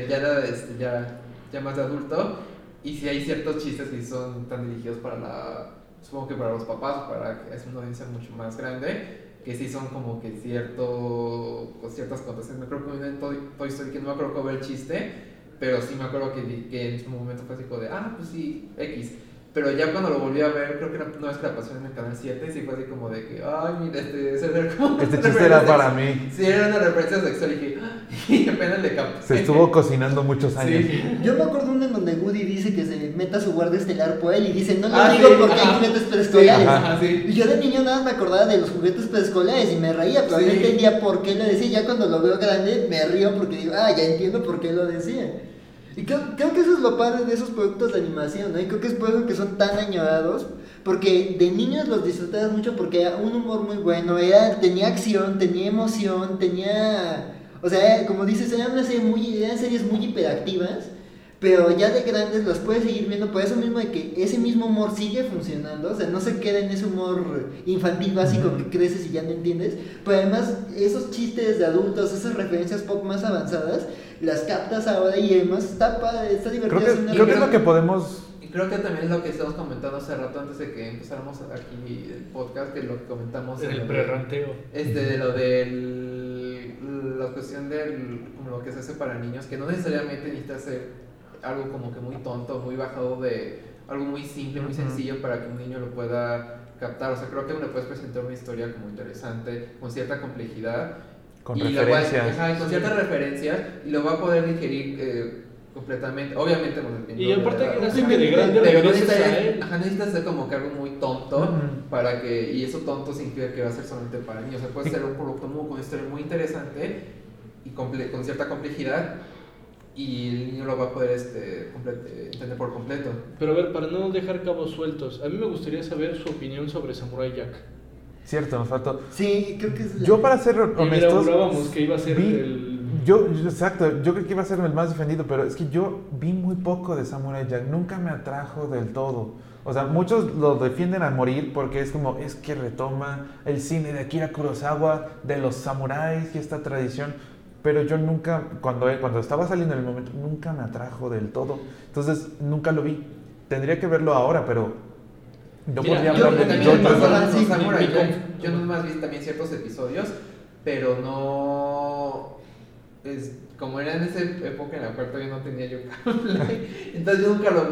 Speaker 4: ya más de adulto, y sí hay ciertos chistes que son tan dirigidos supongo que para los papás, que es una audiencia mucho más grande, que sí son como que ciertas contaciones. Me acuerdo que en Toy Story, que no me acuerdo cómo era el chiste, pero sí me acuerdo que en su momento fue así como de, pues sí, X. Pero ya cuando lo volví a ver, creo que una vez que la pasó en el canal 7, sí fue así como de que, ay, mira,
Speaker 1: este chiste era para mí.
Speaker 4: Sí, era una referencia sexual y dije, y apenas le capté.
Speaker 1: Se estuvo cocinando muchos años.
Speaker 3: Sí. Yo me acuerdo una en donde Woody dice que se meta su guardia estelar por él y dice, no lo digo porque hay juguetes preescolares. Y yo de niño nada más me acordaba de los juguetes preescolares y me reía, pero no entendía por qué lo decía. Ya cuando lo veo grande me río porque digo, ya entiendo por qué lo decía. Y creo que eso es lo padre de esos productos de animación, ¿no? Y creo que es por eso que son tan añorados, porque de niños los disfrutabas mucho porque era un humor muy bueno, tenía acción, tenía emoción, o sea, como dices, eran series muy hiperactivas, pero ya de grandes los puedes seguir viendo por eso mismo de que ese mismo humor sigue funcionando, o sea, no se queda en ese humor infantil básico que creces y ya no entiendes, pero además esos chistes de adultos, esas referencias pop más avanzadas, las captas ahora y además está divertido.
Speaker 1: Creo que es lo que podemos...
Speaker 4: Y creo que también es lo que estamos comentando hace rato antes de que empezáramos aquí el podcast, que lo que comentamos
Speaker 2: en el prerranteo.
Speaker 4: De lo de la cuestión como lo que se hace para niños, que no necesariamente necesita ser algo como que muy tonto, muy bajado de algo muy simple, muy sencillo para que un niño lo pueda captar. O sea, creo que le puedes presentar una historia como interesante, con cierta complejidad,
Speaker 1: Con referencias.
Speaker 4: Con ciertas referencias, y lo va a poder digerir completamente. Obviamente, bueno,
Speaker 2: y aparte que hace que de grande regreses a él.
Speaker 4: Necesitas hacer como que algo muy tonto para que, y eso tonto significa que va a ser solamente para niños. O sea, puede ser un producto con una historia muy interesante y con cierta complejidad, y el niño lo va a poder entender por completo.
Speaker 2: Pero a ver, para no dejar cabos sueltos, a mí me gustaría saber su opinión sobre Samurai Jack.
Speaker 1: Cierto, nos faltó.
Speaker 3: Sí, creo que es
Speaker 1: Yo, para ser honestos,
Speaker 2: que iba a ser
Speaker 1: exacto, yo creo que iba a ser el más defendido, pero es que yo vi muy poco de Samurai Jack, nunca me atrajo del todo. O sea, muchos lo defienden a morir porque es que retoma el cine de Akira Kurosawa, de los samuráis y esta tradición, pero yo nunca, cuando estaba saliendo en el momento, nunca me atrajo del todo, entonces nunca lo vi. Tendría que verlo ahora, pero no podría hablar de
Speaker 4: Samurai Jack. Yo nomás vi también ciertos episodios, pero no... como era en esa época en la cual todavía no tenía yo cable, entonces yo nunca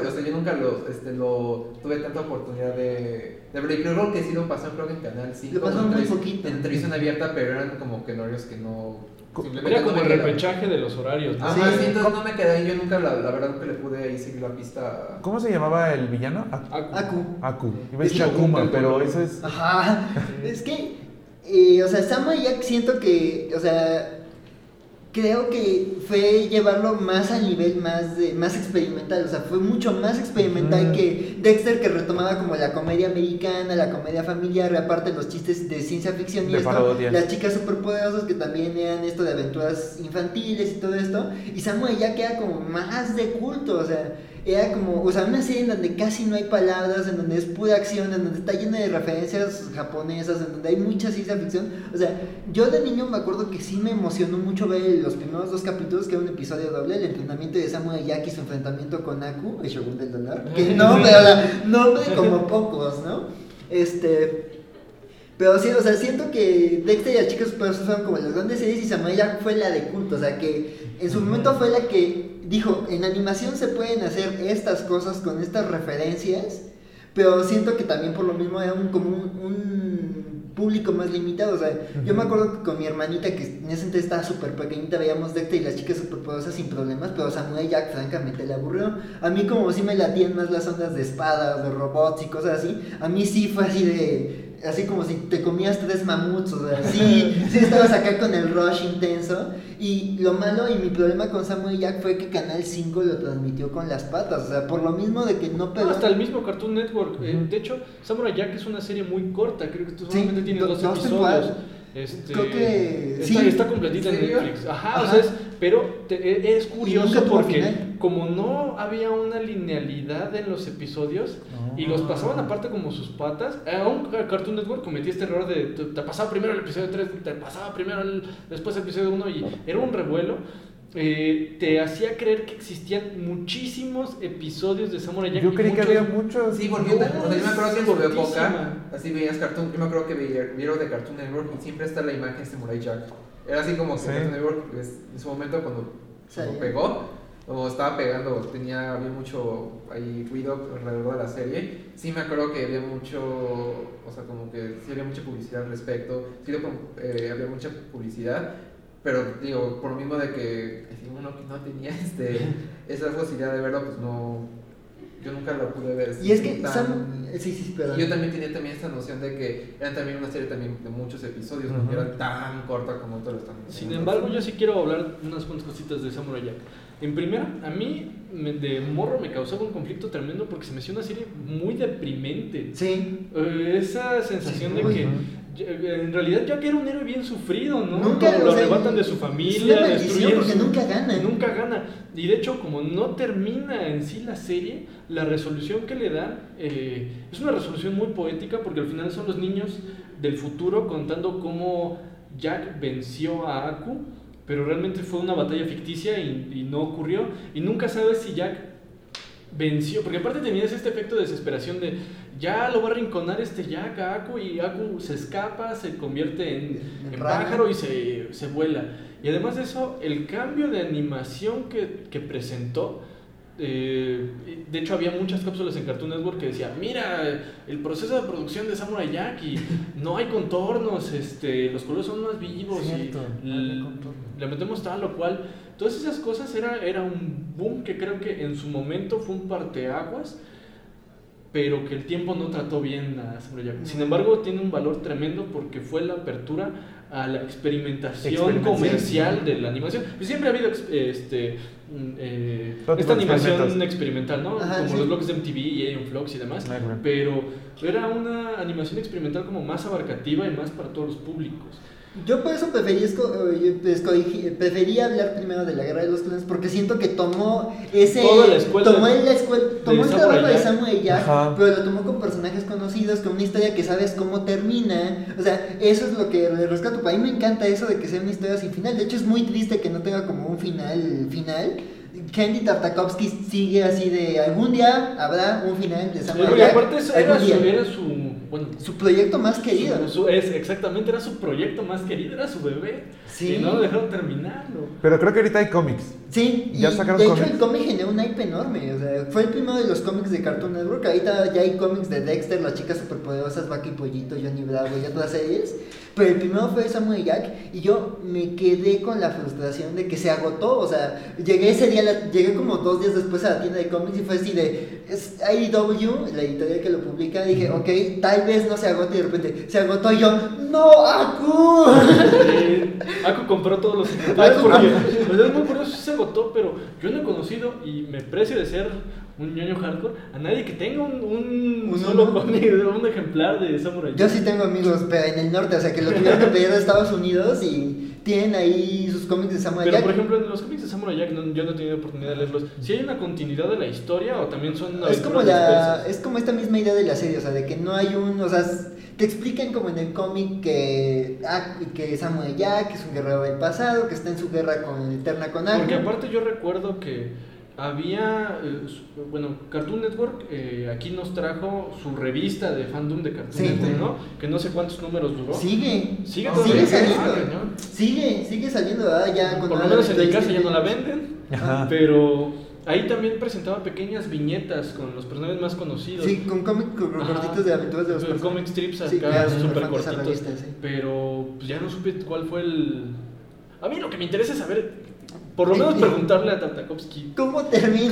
Speaker 4: lo tuve tanta oportunidad de ver. Y creo que sí lo pasó, creo que en Canal 5.
Speaker 3: Lo pasó muy poquito.
Speaker 4: En televisión abierta, pero eran como que horarios que no...
Speaker 2: Era como el repechaje de los horarios, ¿no?
Speaker 4: Sí, entonces no me quedé ahí, yo nunca, la verdad, nunca le pude ahí seguir la pista.
Speaker 1: ¿Cómo se llamaba el villano? Aku. Iba a decir Akuma, pero eso es...
Speaker 3: Ajá, es que, o sea, Samurai Jack siento que, o sea... Creo que fue llevarlo más al nivel más experimental, o sea, fue mucho más experimental que Dexter, que retomaba como la comedia americana, la comedia familiar, aparte los chistes de ciencia ficción y
Speaker 1: de
Speaker 3: esto,
Speaker 1: parodias.
Speaker 3: Las chicas superpoderosas que también eran esto de aventuras infantiles y todo esto, y Samurai Jack era como más de culto, o sea, era como, o sea, una serie en donde casi no hay palabras, en donde es pura acción, en donde está llena de referencias japonesas, en donde hay mucha ciencia ficción. O sea, yo de niño me acuerdo que sí me emocionó mucho ver los primeros 2 capítulos, que era un episodio doble, el entrenamiento de Samurai Jack y su enfrentamiento con Aku, el Shogun del Dolor, que no, pero nombre como pocos, ¿no? Pero sí, o sea, siento que Dexter y las chicas superpoderosas fueron como las grandes series, y Samurai Jack fue la de culto, o sea, que en su momento fue la que dijo, en animación se pueden hacer estas cosas con estas referencias, pero siento que también por lo mismo era como un público más limitado, o sea, yo me acuerdo que con mi hermanita, que en ese entonces estaba súper pequeñita, veíamos Dexter y las chicas superpoderosas sin problemas, pero Samurai Jack francamente le aburrió. A mí como sí me latían más las ondas de espadas, de robots y cosas así, a mí sí fue así como si te comías 3 mamuts, o sea, sí estabas acá con el rush intenso. Y lo malo y mi problema con Samurai Jack fue que Canal 5 lo transmitió con las patas, o sea, por lo mismo de que no pegó.
Speaker 2: Hasta el mismo Cartoon Network. De hecho, Samurai Jack es una serie muy corta, creo que solamente tiene 2 episodios.
Speaker 3: Creo que
Speaker 2: está completita en Netflix. Ajá. O sea, pero es curioso porque como no había una linealidad en los episodios y los pasaban aparte como sus patas, aún Cartoon Network cometía este error de te pasaba primero el episodio 3, te pasaba primero después el episodio 1, y era un revuelo. Te hacía creer que existían muchísimos episodios de Samurai Jack.
Speaker 1: Yo creí que había muchos.
Speaker 4: Sí, porque yo me acuerdo que en su época, así veías Cartoon, yo me acuerdo que vieron de Cartoon Network y siempre está la imagen de Samurai Jack. Era así como que Cartoon Network, en su momento cuando pegó, o estaba pegando, había mucho ahí ruido alrededor de la serie. Sí me acuerdo que había mucho, o sea, como que sí había mucha publicidad al respecto, sí había mucha publicidad. Pero digo, por lo mismo de que uno que no tenía esa facilidad de verlo, pues no, yo nunca lo pude ver.
Speaker 3: Y es que
Speaker 4: yo también tenía esta noción de que era también una serie también de muchos episodios, no era tan corta como todos lo están diciendo.
Speaker 2: Sin embargo, yo sí quiero hablar unas cuantas cositas de Samurai Jack. En primera, a mí de morro me causaba un conflicto tremendo porque se me hacía una serie muy deprimente.
Speaker 3: Sí.
Speaker 2: Esa sensación de que en realidad Jack era un héroe bien sufrido, ¿no?
Speaker 3: Nunca
Speaker 2: lo arrebatan de su familia,
Speaker 3: destruyen porque nunca gana.
Speaker 2: Y de hecho, como no termina en sí la serie, la resolución que le dan es una resolución muy poética, porque al final son los niños del futuro contando cómo Jack venció a Aku, pero realmente fue una batalla ficticia y no ocurrió. Y nunca sabes si Jack venció, porque aparte tenías este efecto de desesperación de ya lo va a arrinconar Jack a Aku, y Aku se escapa, se convierte en pájaro y se vuela. Y además de eso, el cambio de animación que presentó de hecho había muchas cápsulas en Cartoon Network que decía, mira, el proceso de producción de Samurai Jack y no hay contornos, los colores son más vivos.
Speaker 1: Cierto,
Speaker 2: y le metemos tal o cual. Todas esas cosas era un boom que creo que en su momento fue un parteaguas, pero que el tiempo no trató bien a Samurai Jack. Sin embargo, tiene un valor tremendo porque fue la apertura a la experimentación comercial de la animación. Siempre ha habido esta animación experimental, ¿no?
Speaker 3: Ajá,
Speaker 2: como los blogs de MTV y Aeon Flux y demás, pero era una animación experimental como más abarcativa y más para todos los públicos.
Speaker 3: Yo por eso prefería hablar primero de la Guerra de los Clanes, porque siento que tomó el trabajo de Samurai Jack, pero lo tomó con personajes conocidos, con una historia que sabes cómo termina. O sea, eso es lo que le rescato. Para mí me encanta eso de que sea una historia sin final. De hecho, es muy triste que no tenga como un final. Genndy Tartakovsky sigue así de algún día habrá un final de Samurai Jack.
Speaker 2: Aparte eso era
Speaker 3: su proyecto más querido.
Speaker 2: Exactamente, era su proyecto más querido, era su bebé.
Speaker 3: Sí.
Speaker 2: Y no lo dejaron terminarlo.
Speaker 1: Pero creo que ahorita hay cómics.
Speaker 3: Sí,
Speaker 1: ya sacaron
Speaker 3: de
Speaker 1: cómics.
Speaker 3: hecho el cómic generó un hype enorme. O sea, fue el primero de los cómics de Cartoon Network. Ahorita ya hay cómics de Dexter, Las Chicas Superpoderosas, Vaca y Pollito, Johnny Bravo y otras series. Pero el primero fue Samurai Jack y yo me quedé con la frustración de que se agotó. O sea, llegué como 2 días después a la tienda de cómics y fue así de IDW, la editorial que lo publica. Dije, ok, tal vez no se agote y de repente se agotó y yo, ¡no, Aku!
Speaker 2: Aku compró todos los ejemplares porque es muy curioso, se agotó, pero yo no he conocido y me precio de ser un ñoño hardcore a nadie que tenga un solo cómic, un ejemplar de Samurai Jack.
Speaker 3: Yo sí tengo amigos, pero en el norte, o sea que lo tuvieron que pedir de Estados Unidos y tienen ahí sus cómics de Samurai Jack.
Speaker 2: Pero por ejemplo, en los cómics de Samurai Jack yo no he tenido oportunidad de leerlos. ¿Si hay una continuidad de la historia o también son aventuras
Speaker 3: es como esta misma idea de la serie, o sea, de que no hay o sea, te explican como en el cómic que Samurai Jack es un guerrero del pasado, que está en su guerra eterna con Aku.
Speaker 2: Porque aparte yo recuerdo que había, Cartoon Network aquí nos trajo su revista de fandom de Cartoon Network, ¿no? Que no sé cuántos números duró.
Speaker 3: Sigue
Speaker 2: saliendo.
Speaker 3: Sigue saliendo, ¿verdad? Ya
Speaker 2: por lo menos en mi casa ya no la venden. Pero ahí también presentaba pequeñas viñetas con los personajes más conocidos.
Speaker 3: Sí, con cómics cortitos de aventuras de los personajes.
Speaker 2: Comic strips acá súper cortitos. Revista, pero pues ya no supe cuál fue el... A mí lo que me interesa es saber... Por lo menos preguntarle a Tartakovsky
Speaker 3: ¿Cómo termina?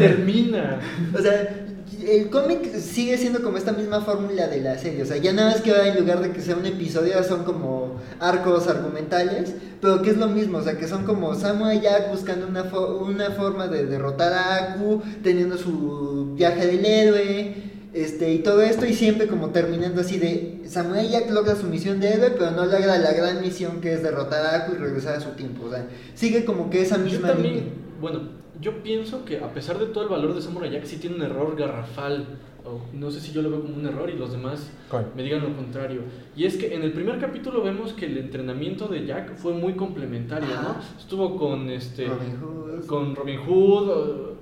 Speaker 3: O sea, el cómic sigue siendo como esta misma fórmula de la serie. O sea, ya nada más que ahora en lugar de que sea un episodio son como arcos argumentales, pero que es lo mismo. O sea, que son como Samurai Jack buscando una forma de derrotar a Aku, teniendo su viaje del héroe. Y todo esto, y siempre como terminando así de Samurai Jack logra su misión de héroe, pero no logra la gran misión que es derrotar a Aku y regresar a su tiempo. O sea, sigue como que esa misma línea.
Speaker 2: Yo pienso que a pesar de todo el valor de Samurai Jack, sí tiene un error garrafal. No sé si yo lo veo como un error y los demás me digan lo contrario. Y es que en el primer capítulo vemos que el entrenamiento de Jack fue muy complementario, ¿no? Estuvo con Robin Hood.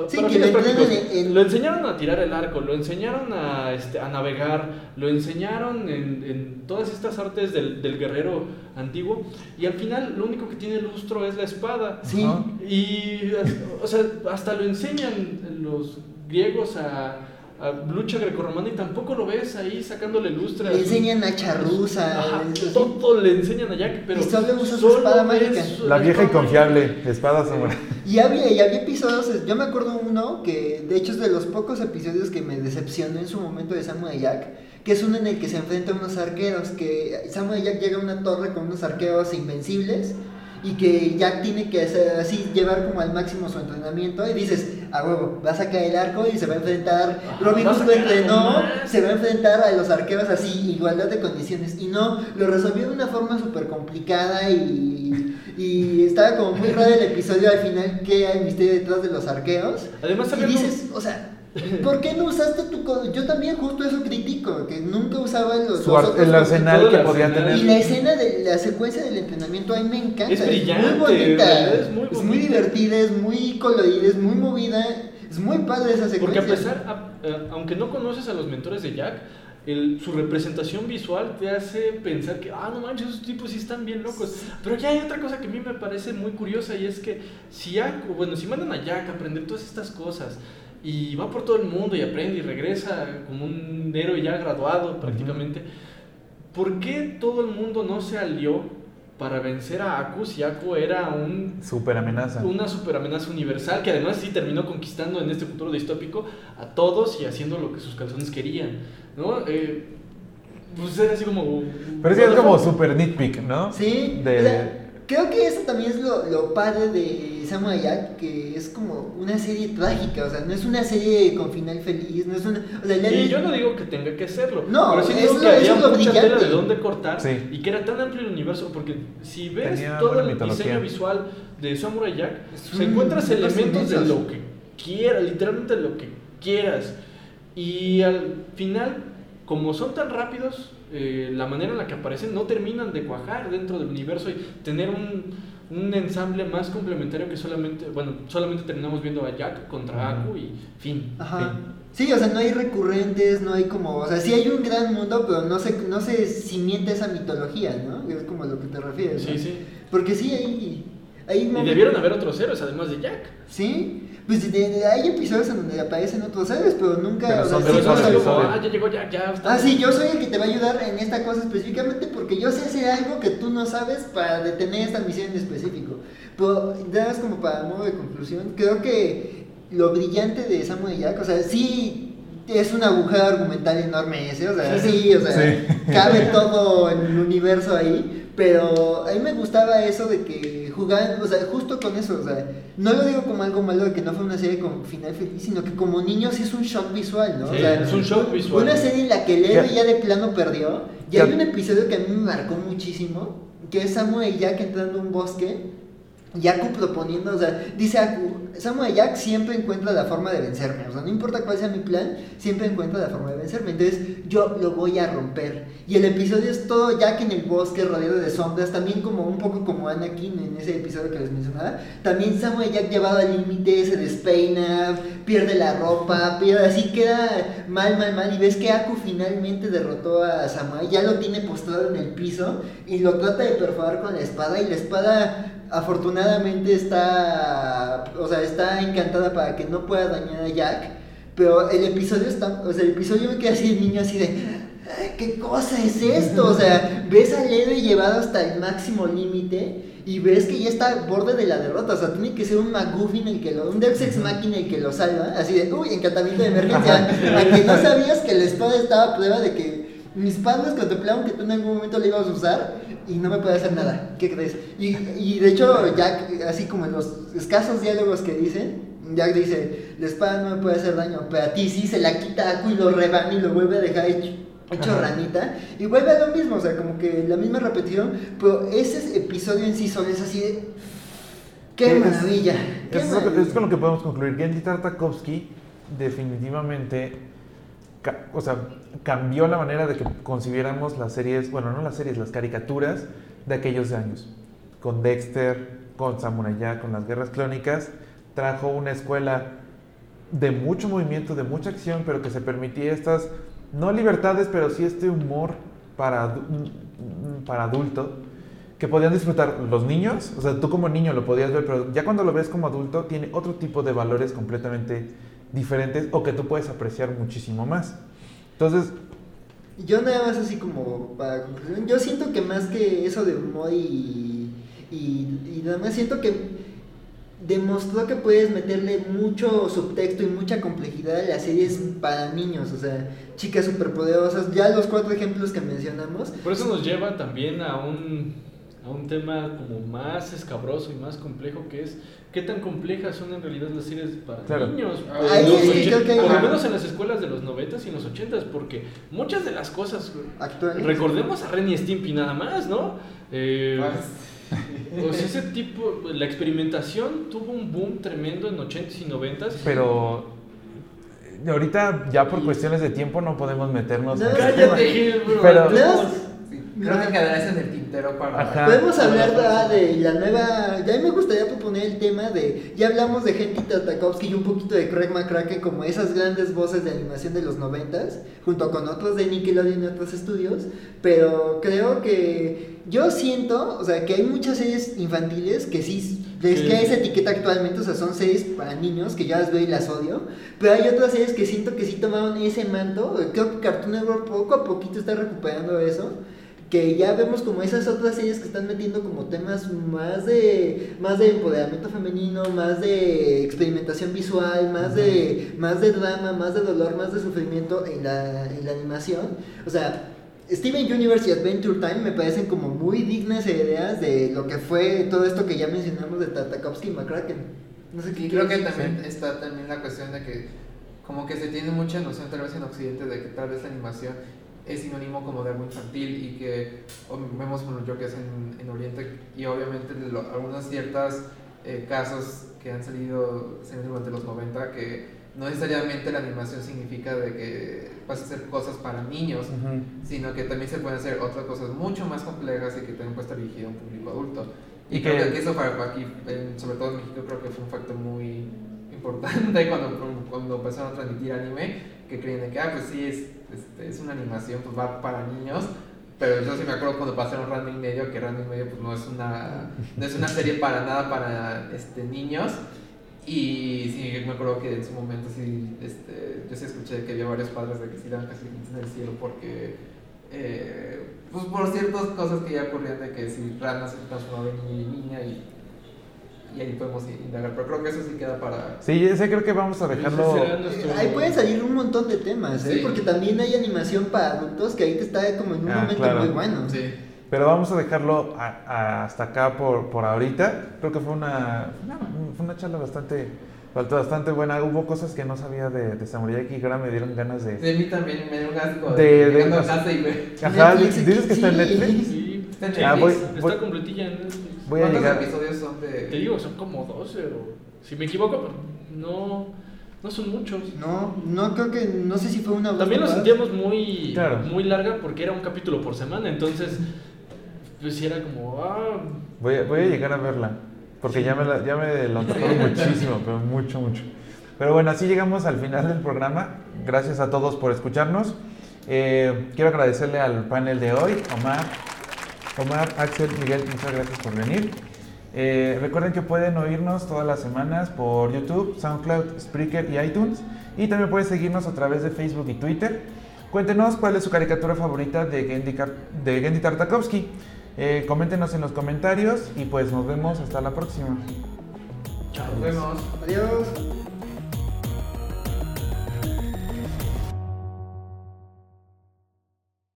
Speaker 2: Lo enseñaron a tirar el arco, lo enseñaron a navegar, lo enseñaron en todas estas artes del guerrero antiguo, y al final lo único que tiene lustro es la espada.
Speaker 3: Sí.
Speaker 2: Y o sea, hasta lo enseñan los griegos a lucha grecorromana y tampoco lo ves ahí sacándole lustre.
Speaker 3: Le enseñan a charrusa.
Speaker 2: Todo le enseñan a Jack, pero
Speaker 3: y solo usa su espada mágica.
Speaker 1: La vieja y confiable espada samurai.
Speaker 3: Y había episodios, yo me acuerdo uno que de hecho es de los pocos episodios que me decepcionó en su momento de Samurai Jack, que es uno en el que se enfrenta a unos arqueros, que Samurai Jack llega a una torre con unos arqueros invencibles y que Jack tiene que hacer así, llevar como al máximo su entrenamiento, y dices, a huevo, va a sacar el arco y se va a enfrentar, Robin Hood lo entrenó, se va a enfrentar a los arqueros así, igualdad de condiciones, y no, lo resolvió de una forma súper complicada y estaba como muy raro el episodio al final, que hay misterio detrás de los arqueros.
Speaker 2: Además,
Speaker 3: y dices, o sea, ¿por qué no usaste tu yo también justo eso critico, que nunca usaba
Speaker 1: el arsenal que podía tener.
Speaker 3: Y la escena de la secuencia del entrenamiento a mí me encanta.
Speaker 2: Es brillante,
Speaker 3: es muy bonita,
Speaker 2: es muy
Speaker 3: divertida, es muy colorida, es muy movida, es muy padre esa secuencia.
Speaker 2: Porque aunque no conoces a los mentores de Jack, su representación visual te hace pensar que, no manches, esos tipos sí están bien locos. Pero ya hay otra cosa que a mí me parece muy curiosa, y es que si mandan a Jack a aprender todas estas cosas, y va por todo el mundo y aprende y regresa como un héroe ya graduado prácticamente. ¿Por qué todo el mundo no se alió para vencer a Aku si Aku era una super amenaza universal que además sí terminó conquistando en este futuro distópico a todos y haciendo lo que sus calzones querían, ¿no? Pues era así como...
Speaker 1: Pero sí es como super nitpick, ¿no?
Speaker 3: Sí, creo que eso también es lo padre de Samurai Jack, que es como una serie trágica, o sea, no es una serie con final feliz, no es una... O sea,
Speaker 2: y yo no digo que tenga que serlo,
Speaker 3: no,
Speaker 2: pero sí digo que había mucha tela de dónde cortar y que era tan amplio el universo, porque si ves todo el diseño visual de Samurai Jack, encuentras elementos de lo que quieras, literalmente lo que quieras, y al final, como son tan rápidos, la manera en la que aparecen no terminan de cuajar dentro del universo y tener un ensamble más complementario que solamente terminamos viendo a Jack contra Aku y fin.
Speaker 3: Sí, o sea, no hay recurrentes, no hay como, o sea, sí hay un gran mundo, pero no se cimienta esa mitología, ¿no? Es como a lo que te refieres, ¿no?
Speaker 2: Sí.
Speaker 3: Porque sí hay
Speaker 2: y debieron haber otros héroes además de Jack.
Speaker 3: Sí. Pues hay episodios en donde aparecen otros héroes, pero nunca...
Speaker 1: Pero son
Speaker 2: ya llegó Jack, ya.
Speaker 3: Sí, yo soy el que te va a ayudar en esta cosa específicamente porque yo sé hacer algo que tú no sabes para detener esta misión en específico. Pero, nada más como para modo de conclusión, creo que lo brillante de Samurai Jack, o sea, sí... Es un agujero argumental enorme ese, o sea, cabe todo en el universo ahí, pero a mí me gustaba eso de que jugaban, o sea, justo con eso, o sea, no lo digo como algo malo de que no fue una serie con final feliz, sino que como niño sí es un shock visual, ¿no?
Speaker 2: Sí,
Speaker 3: o sea,
Speaker 2: es un shock visual.
Speaker 3: Una serie en la que el héroe ya de plano perdió, y hay un episodio que a mí me marcó muchísimo, que es Samurai Jack entrando a un bosque, y Aku proponiendo, o sea, dice Aku, Samurai Jack siempre encuentra la forma de vencerme, o sea, no importa cuál sea mi plan, siempre encuentra la forma de vencerme, entonces yo lo voy a romper. Y el episodio es todo Jack en el bosque rodeado de sombras, también como un poco como Anakin en ese episodio que les mencionaba, también Samurai Jack llevado al límite, se despeina, pierde la ropa, así queda mal, y ves que Aku finalmente derrotó a Samurai, ya lo tiene postrado en el piso, y lo trata de perforar con la espada, y la espada... afortunadamente está encantada para que no pueda dañar a Jack, pero el episodio me queda así el niño así de ¿qué cosa es esto? O sea, ves al héroe llevado hasta el máximo límite y ves que ya está al borde de la derrota, o sea, tiene que ser un MacGuffin un Deus Ex Machina el que lo salva, así de, encantamiento de emergencia, a que no sabías que la espada estaba a prueba de que mis padres contemplaron que tú en algún momento la ibas a usar y no me puede hacer nada. ¿Qué crees? Y de hecho, Jack, así como en los escasos diálogos que dicen, Jack dice, la espada no me puede hacer daño, pero a ti sí, se la quita a Aku y lo rebana y lo vuelve a dejar hecho ranita. Y vuelve a lo mismo, o sea, como que la misma repetición, pero ese episodio en sí solo es así de... ¡Qué maravilla!
Speaker 1: Es con lo que podemos concluir. Genndy Tartakovsky definitivamente... O sea, cambió la manera de que concibiéramos las series, bueno, no las series, las caricaturas de aquellos años. Con Dexter, con Samurai Jack, con las Guerras Clónicas, trajo una escuela de mucho movimiento, de mucha acción, pero que se permitía estas, no libertades, pero sí este humor para adulto, que podían disfrutar los niños. O sea, tú como niño lo podías ver, pero ya cuando lo ves como adulto, tiene otro tipo de valores completamente diferentes o que tú puedes apreciar muchísimo más. Entonces,
Speaker 3: yo nada más así como para conclusión, yo siento que más que eso de humor y nada más siento que demostró que puedes meterle mucho subtexto y mucha complejidad a las series para niños, o sea, chicas superpoderosas, ya los 4 ejemplos que mencionamos.
Speaker 2: Por eso nos lleva también a un tema como más escabroso y más complejo, que es qué tan complejas son en realidad las series para niños. Por lo menos en las escuelas de los 90s y en los 80s, porque muchas de las cosas, recordemos a Ren y Stimpy nada más, ¿no? O sea, ese tipo, la experimentación tuvo un boom tremendo en 80s y 90s.
Speaker 1: Pero ahorita ya por cuestiones de tiempo no podemos meternos.
Speaker 2: Cállate, bro.
Speaker 1: Pero
Speaker 4: creo que quedará eso en el tintero para...
Speaker 3: Podemos hablar de la nueva... Ya me gustaría proponer el tema de... Ya hablamos de Genndy Tartakovsky y un poquito de Craig McCracken como esas grandes voces de animación de los 90s, junto con otros de Nickelodeon y otros estudios, pero creo que... Yo siento, o sea, que hay muchas series infantiles que sí Es que hay esa etiqueta actualmente, o sea, son series para niños que yo las veo y las odio, pero hay otras series que siento que sí tomaron ese manto. Creo que Cartoon Network poco a poquito está recuperando eso, que ya vemos como esas otras series que están metiendo como temas más de empoderamiento femenino, más de experimentación visual, más de drama, más de dolor, más de sufrimiento en la animación. O sea, Steven Universe y Adventure Time me parecen como muy dignas ideas de lo que fue todo esto que ya mencionamos de Tartakovsky y McCracken.
Speaker 4: No sé qué. Creo que también está también la cuestión de que como que se tiene mucha noción tal vez en Occidente de que tal vez la animación es sinónimo como de algo infantil y que vemos como yo que es en Oriente y obviamente algunos ciertos casos que han salido durante los 90 que no necesariamente la animación significa de que vas a hacer cosas para niños, sino que también se pueden hacer otras cosas mucho más complejas y que también puede estar dirigido a un público adulto. Y creo que eso para aquí, sobre todo en México, creo que fue un factor muy importante cuando empezaron a transmitir anime, que creen de que, pues sí, es una animación, pues va para niños. Pero yo sí me acuerdo cuando pasaron Ranma y medio, que Ranma y medio pues no es una serie para nada para niños. Y sí, me acuerdo que en su momento sí, yo sí escuché que había varios padres de que sí daban casi en el cielo porque, pues por ciertas cosas que ya ocurrían de que si Ranma se transformaba en niña y ahí podemos indagar, pero creo que eso sí queda para...
Speaker 1: Sí, ese creo que vamos a dejarlo...
Speaker 3: Ahí pueden salir un montón de temas, ¿eh? Sí. Porque también hay animación para adultos que ahorita está como en un momento muy bueno.
Speaker 1: Sí. Pero vamos a dejarlo hasta acá por ahorita. Creo que fue una charla bastante buena. Hubo cosas que no sabía de Samurai X, ahora me dieron ganas de...
Speaker 4: De mí también, me dio ganas
Speaker 1: de
Speaker 4: casa y ver.
Speaker 1: Ajá, ¿dices que está en Netflix?
Speaker 2: Sí, está en Netflix. Está completilla en Netflix.
Speaker 4: ¿Cuántos episodios son de...?
Speaker 2: Te digo, son como 12 o... Si me equivoco, pero no son muchos.
Speaker 3: No creo que... No sé si fue una...
Speaker 2: También lo sentíamos muy larga porque era un capítulo por semana, entonces... Pues sí era como...
Speaker 1: Voy a llegar a verla, porque ya me lo antojaron muchísimo, pero mucho. Pero bueno, así llegamos al final del programa. Gracias a todos por escucharnos. Quiero agradecerle al panel de hoy, Omar, Axel, Miguel, muchas gracias por venir. Recuerden que pueden oírnos todas las semanas por YouTube, SoundCloud, Spreaker y iTunes. Y también pueden seguirnos a través de Facebook y Twitter. Cuéntenos cuál es su caricatura favorita de Genndy Tartakovsky. Coméntenos en los comentarios y pues nos vemos hasta la próxima.
Speaker 4: Chao, nos vemos.
Speaker 3: Adiós.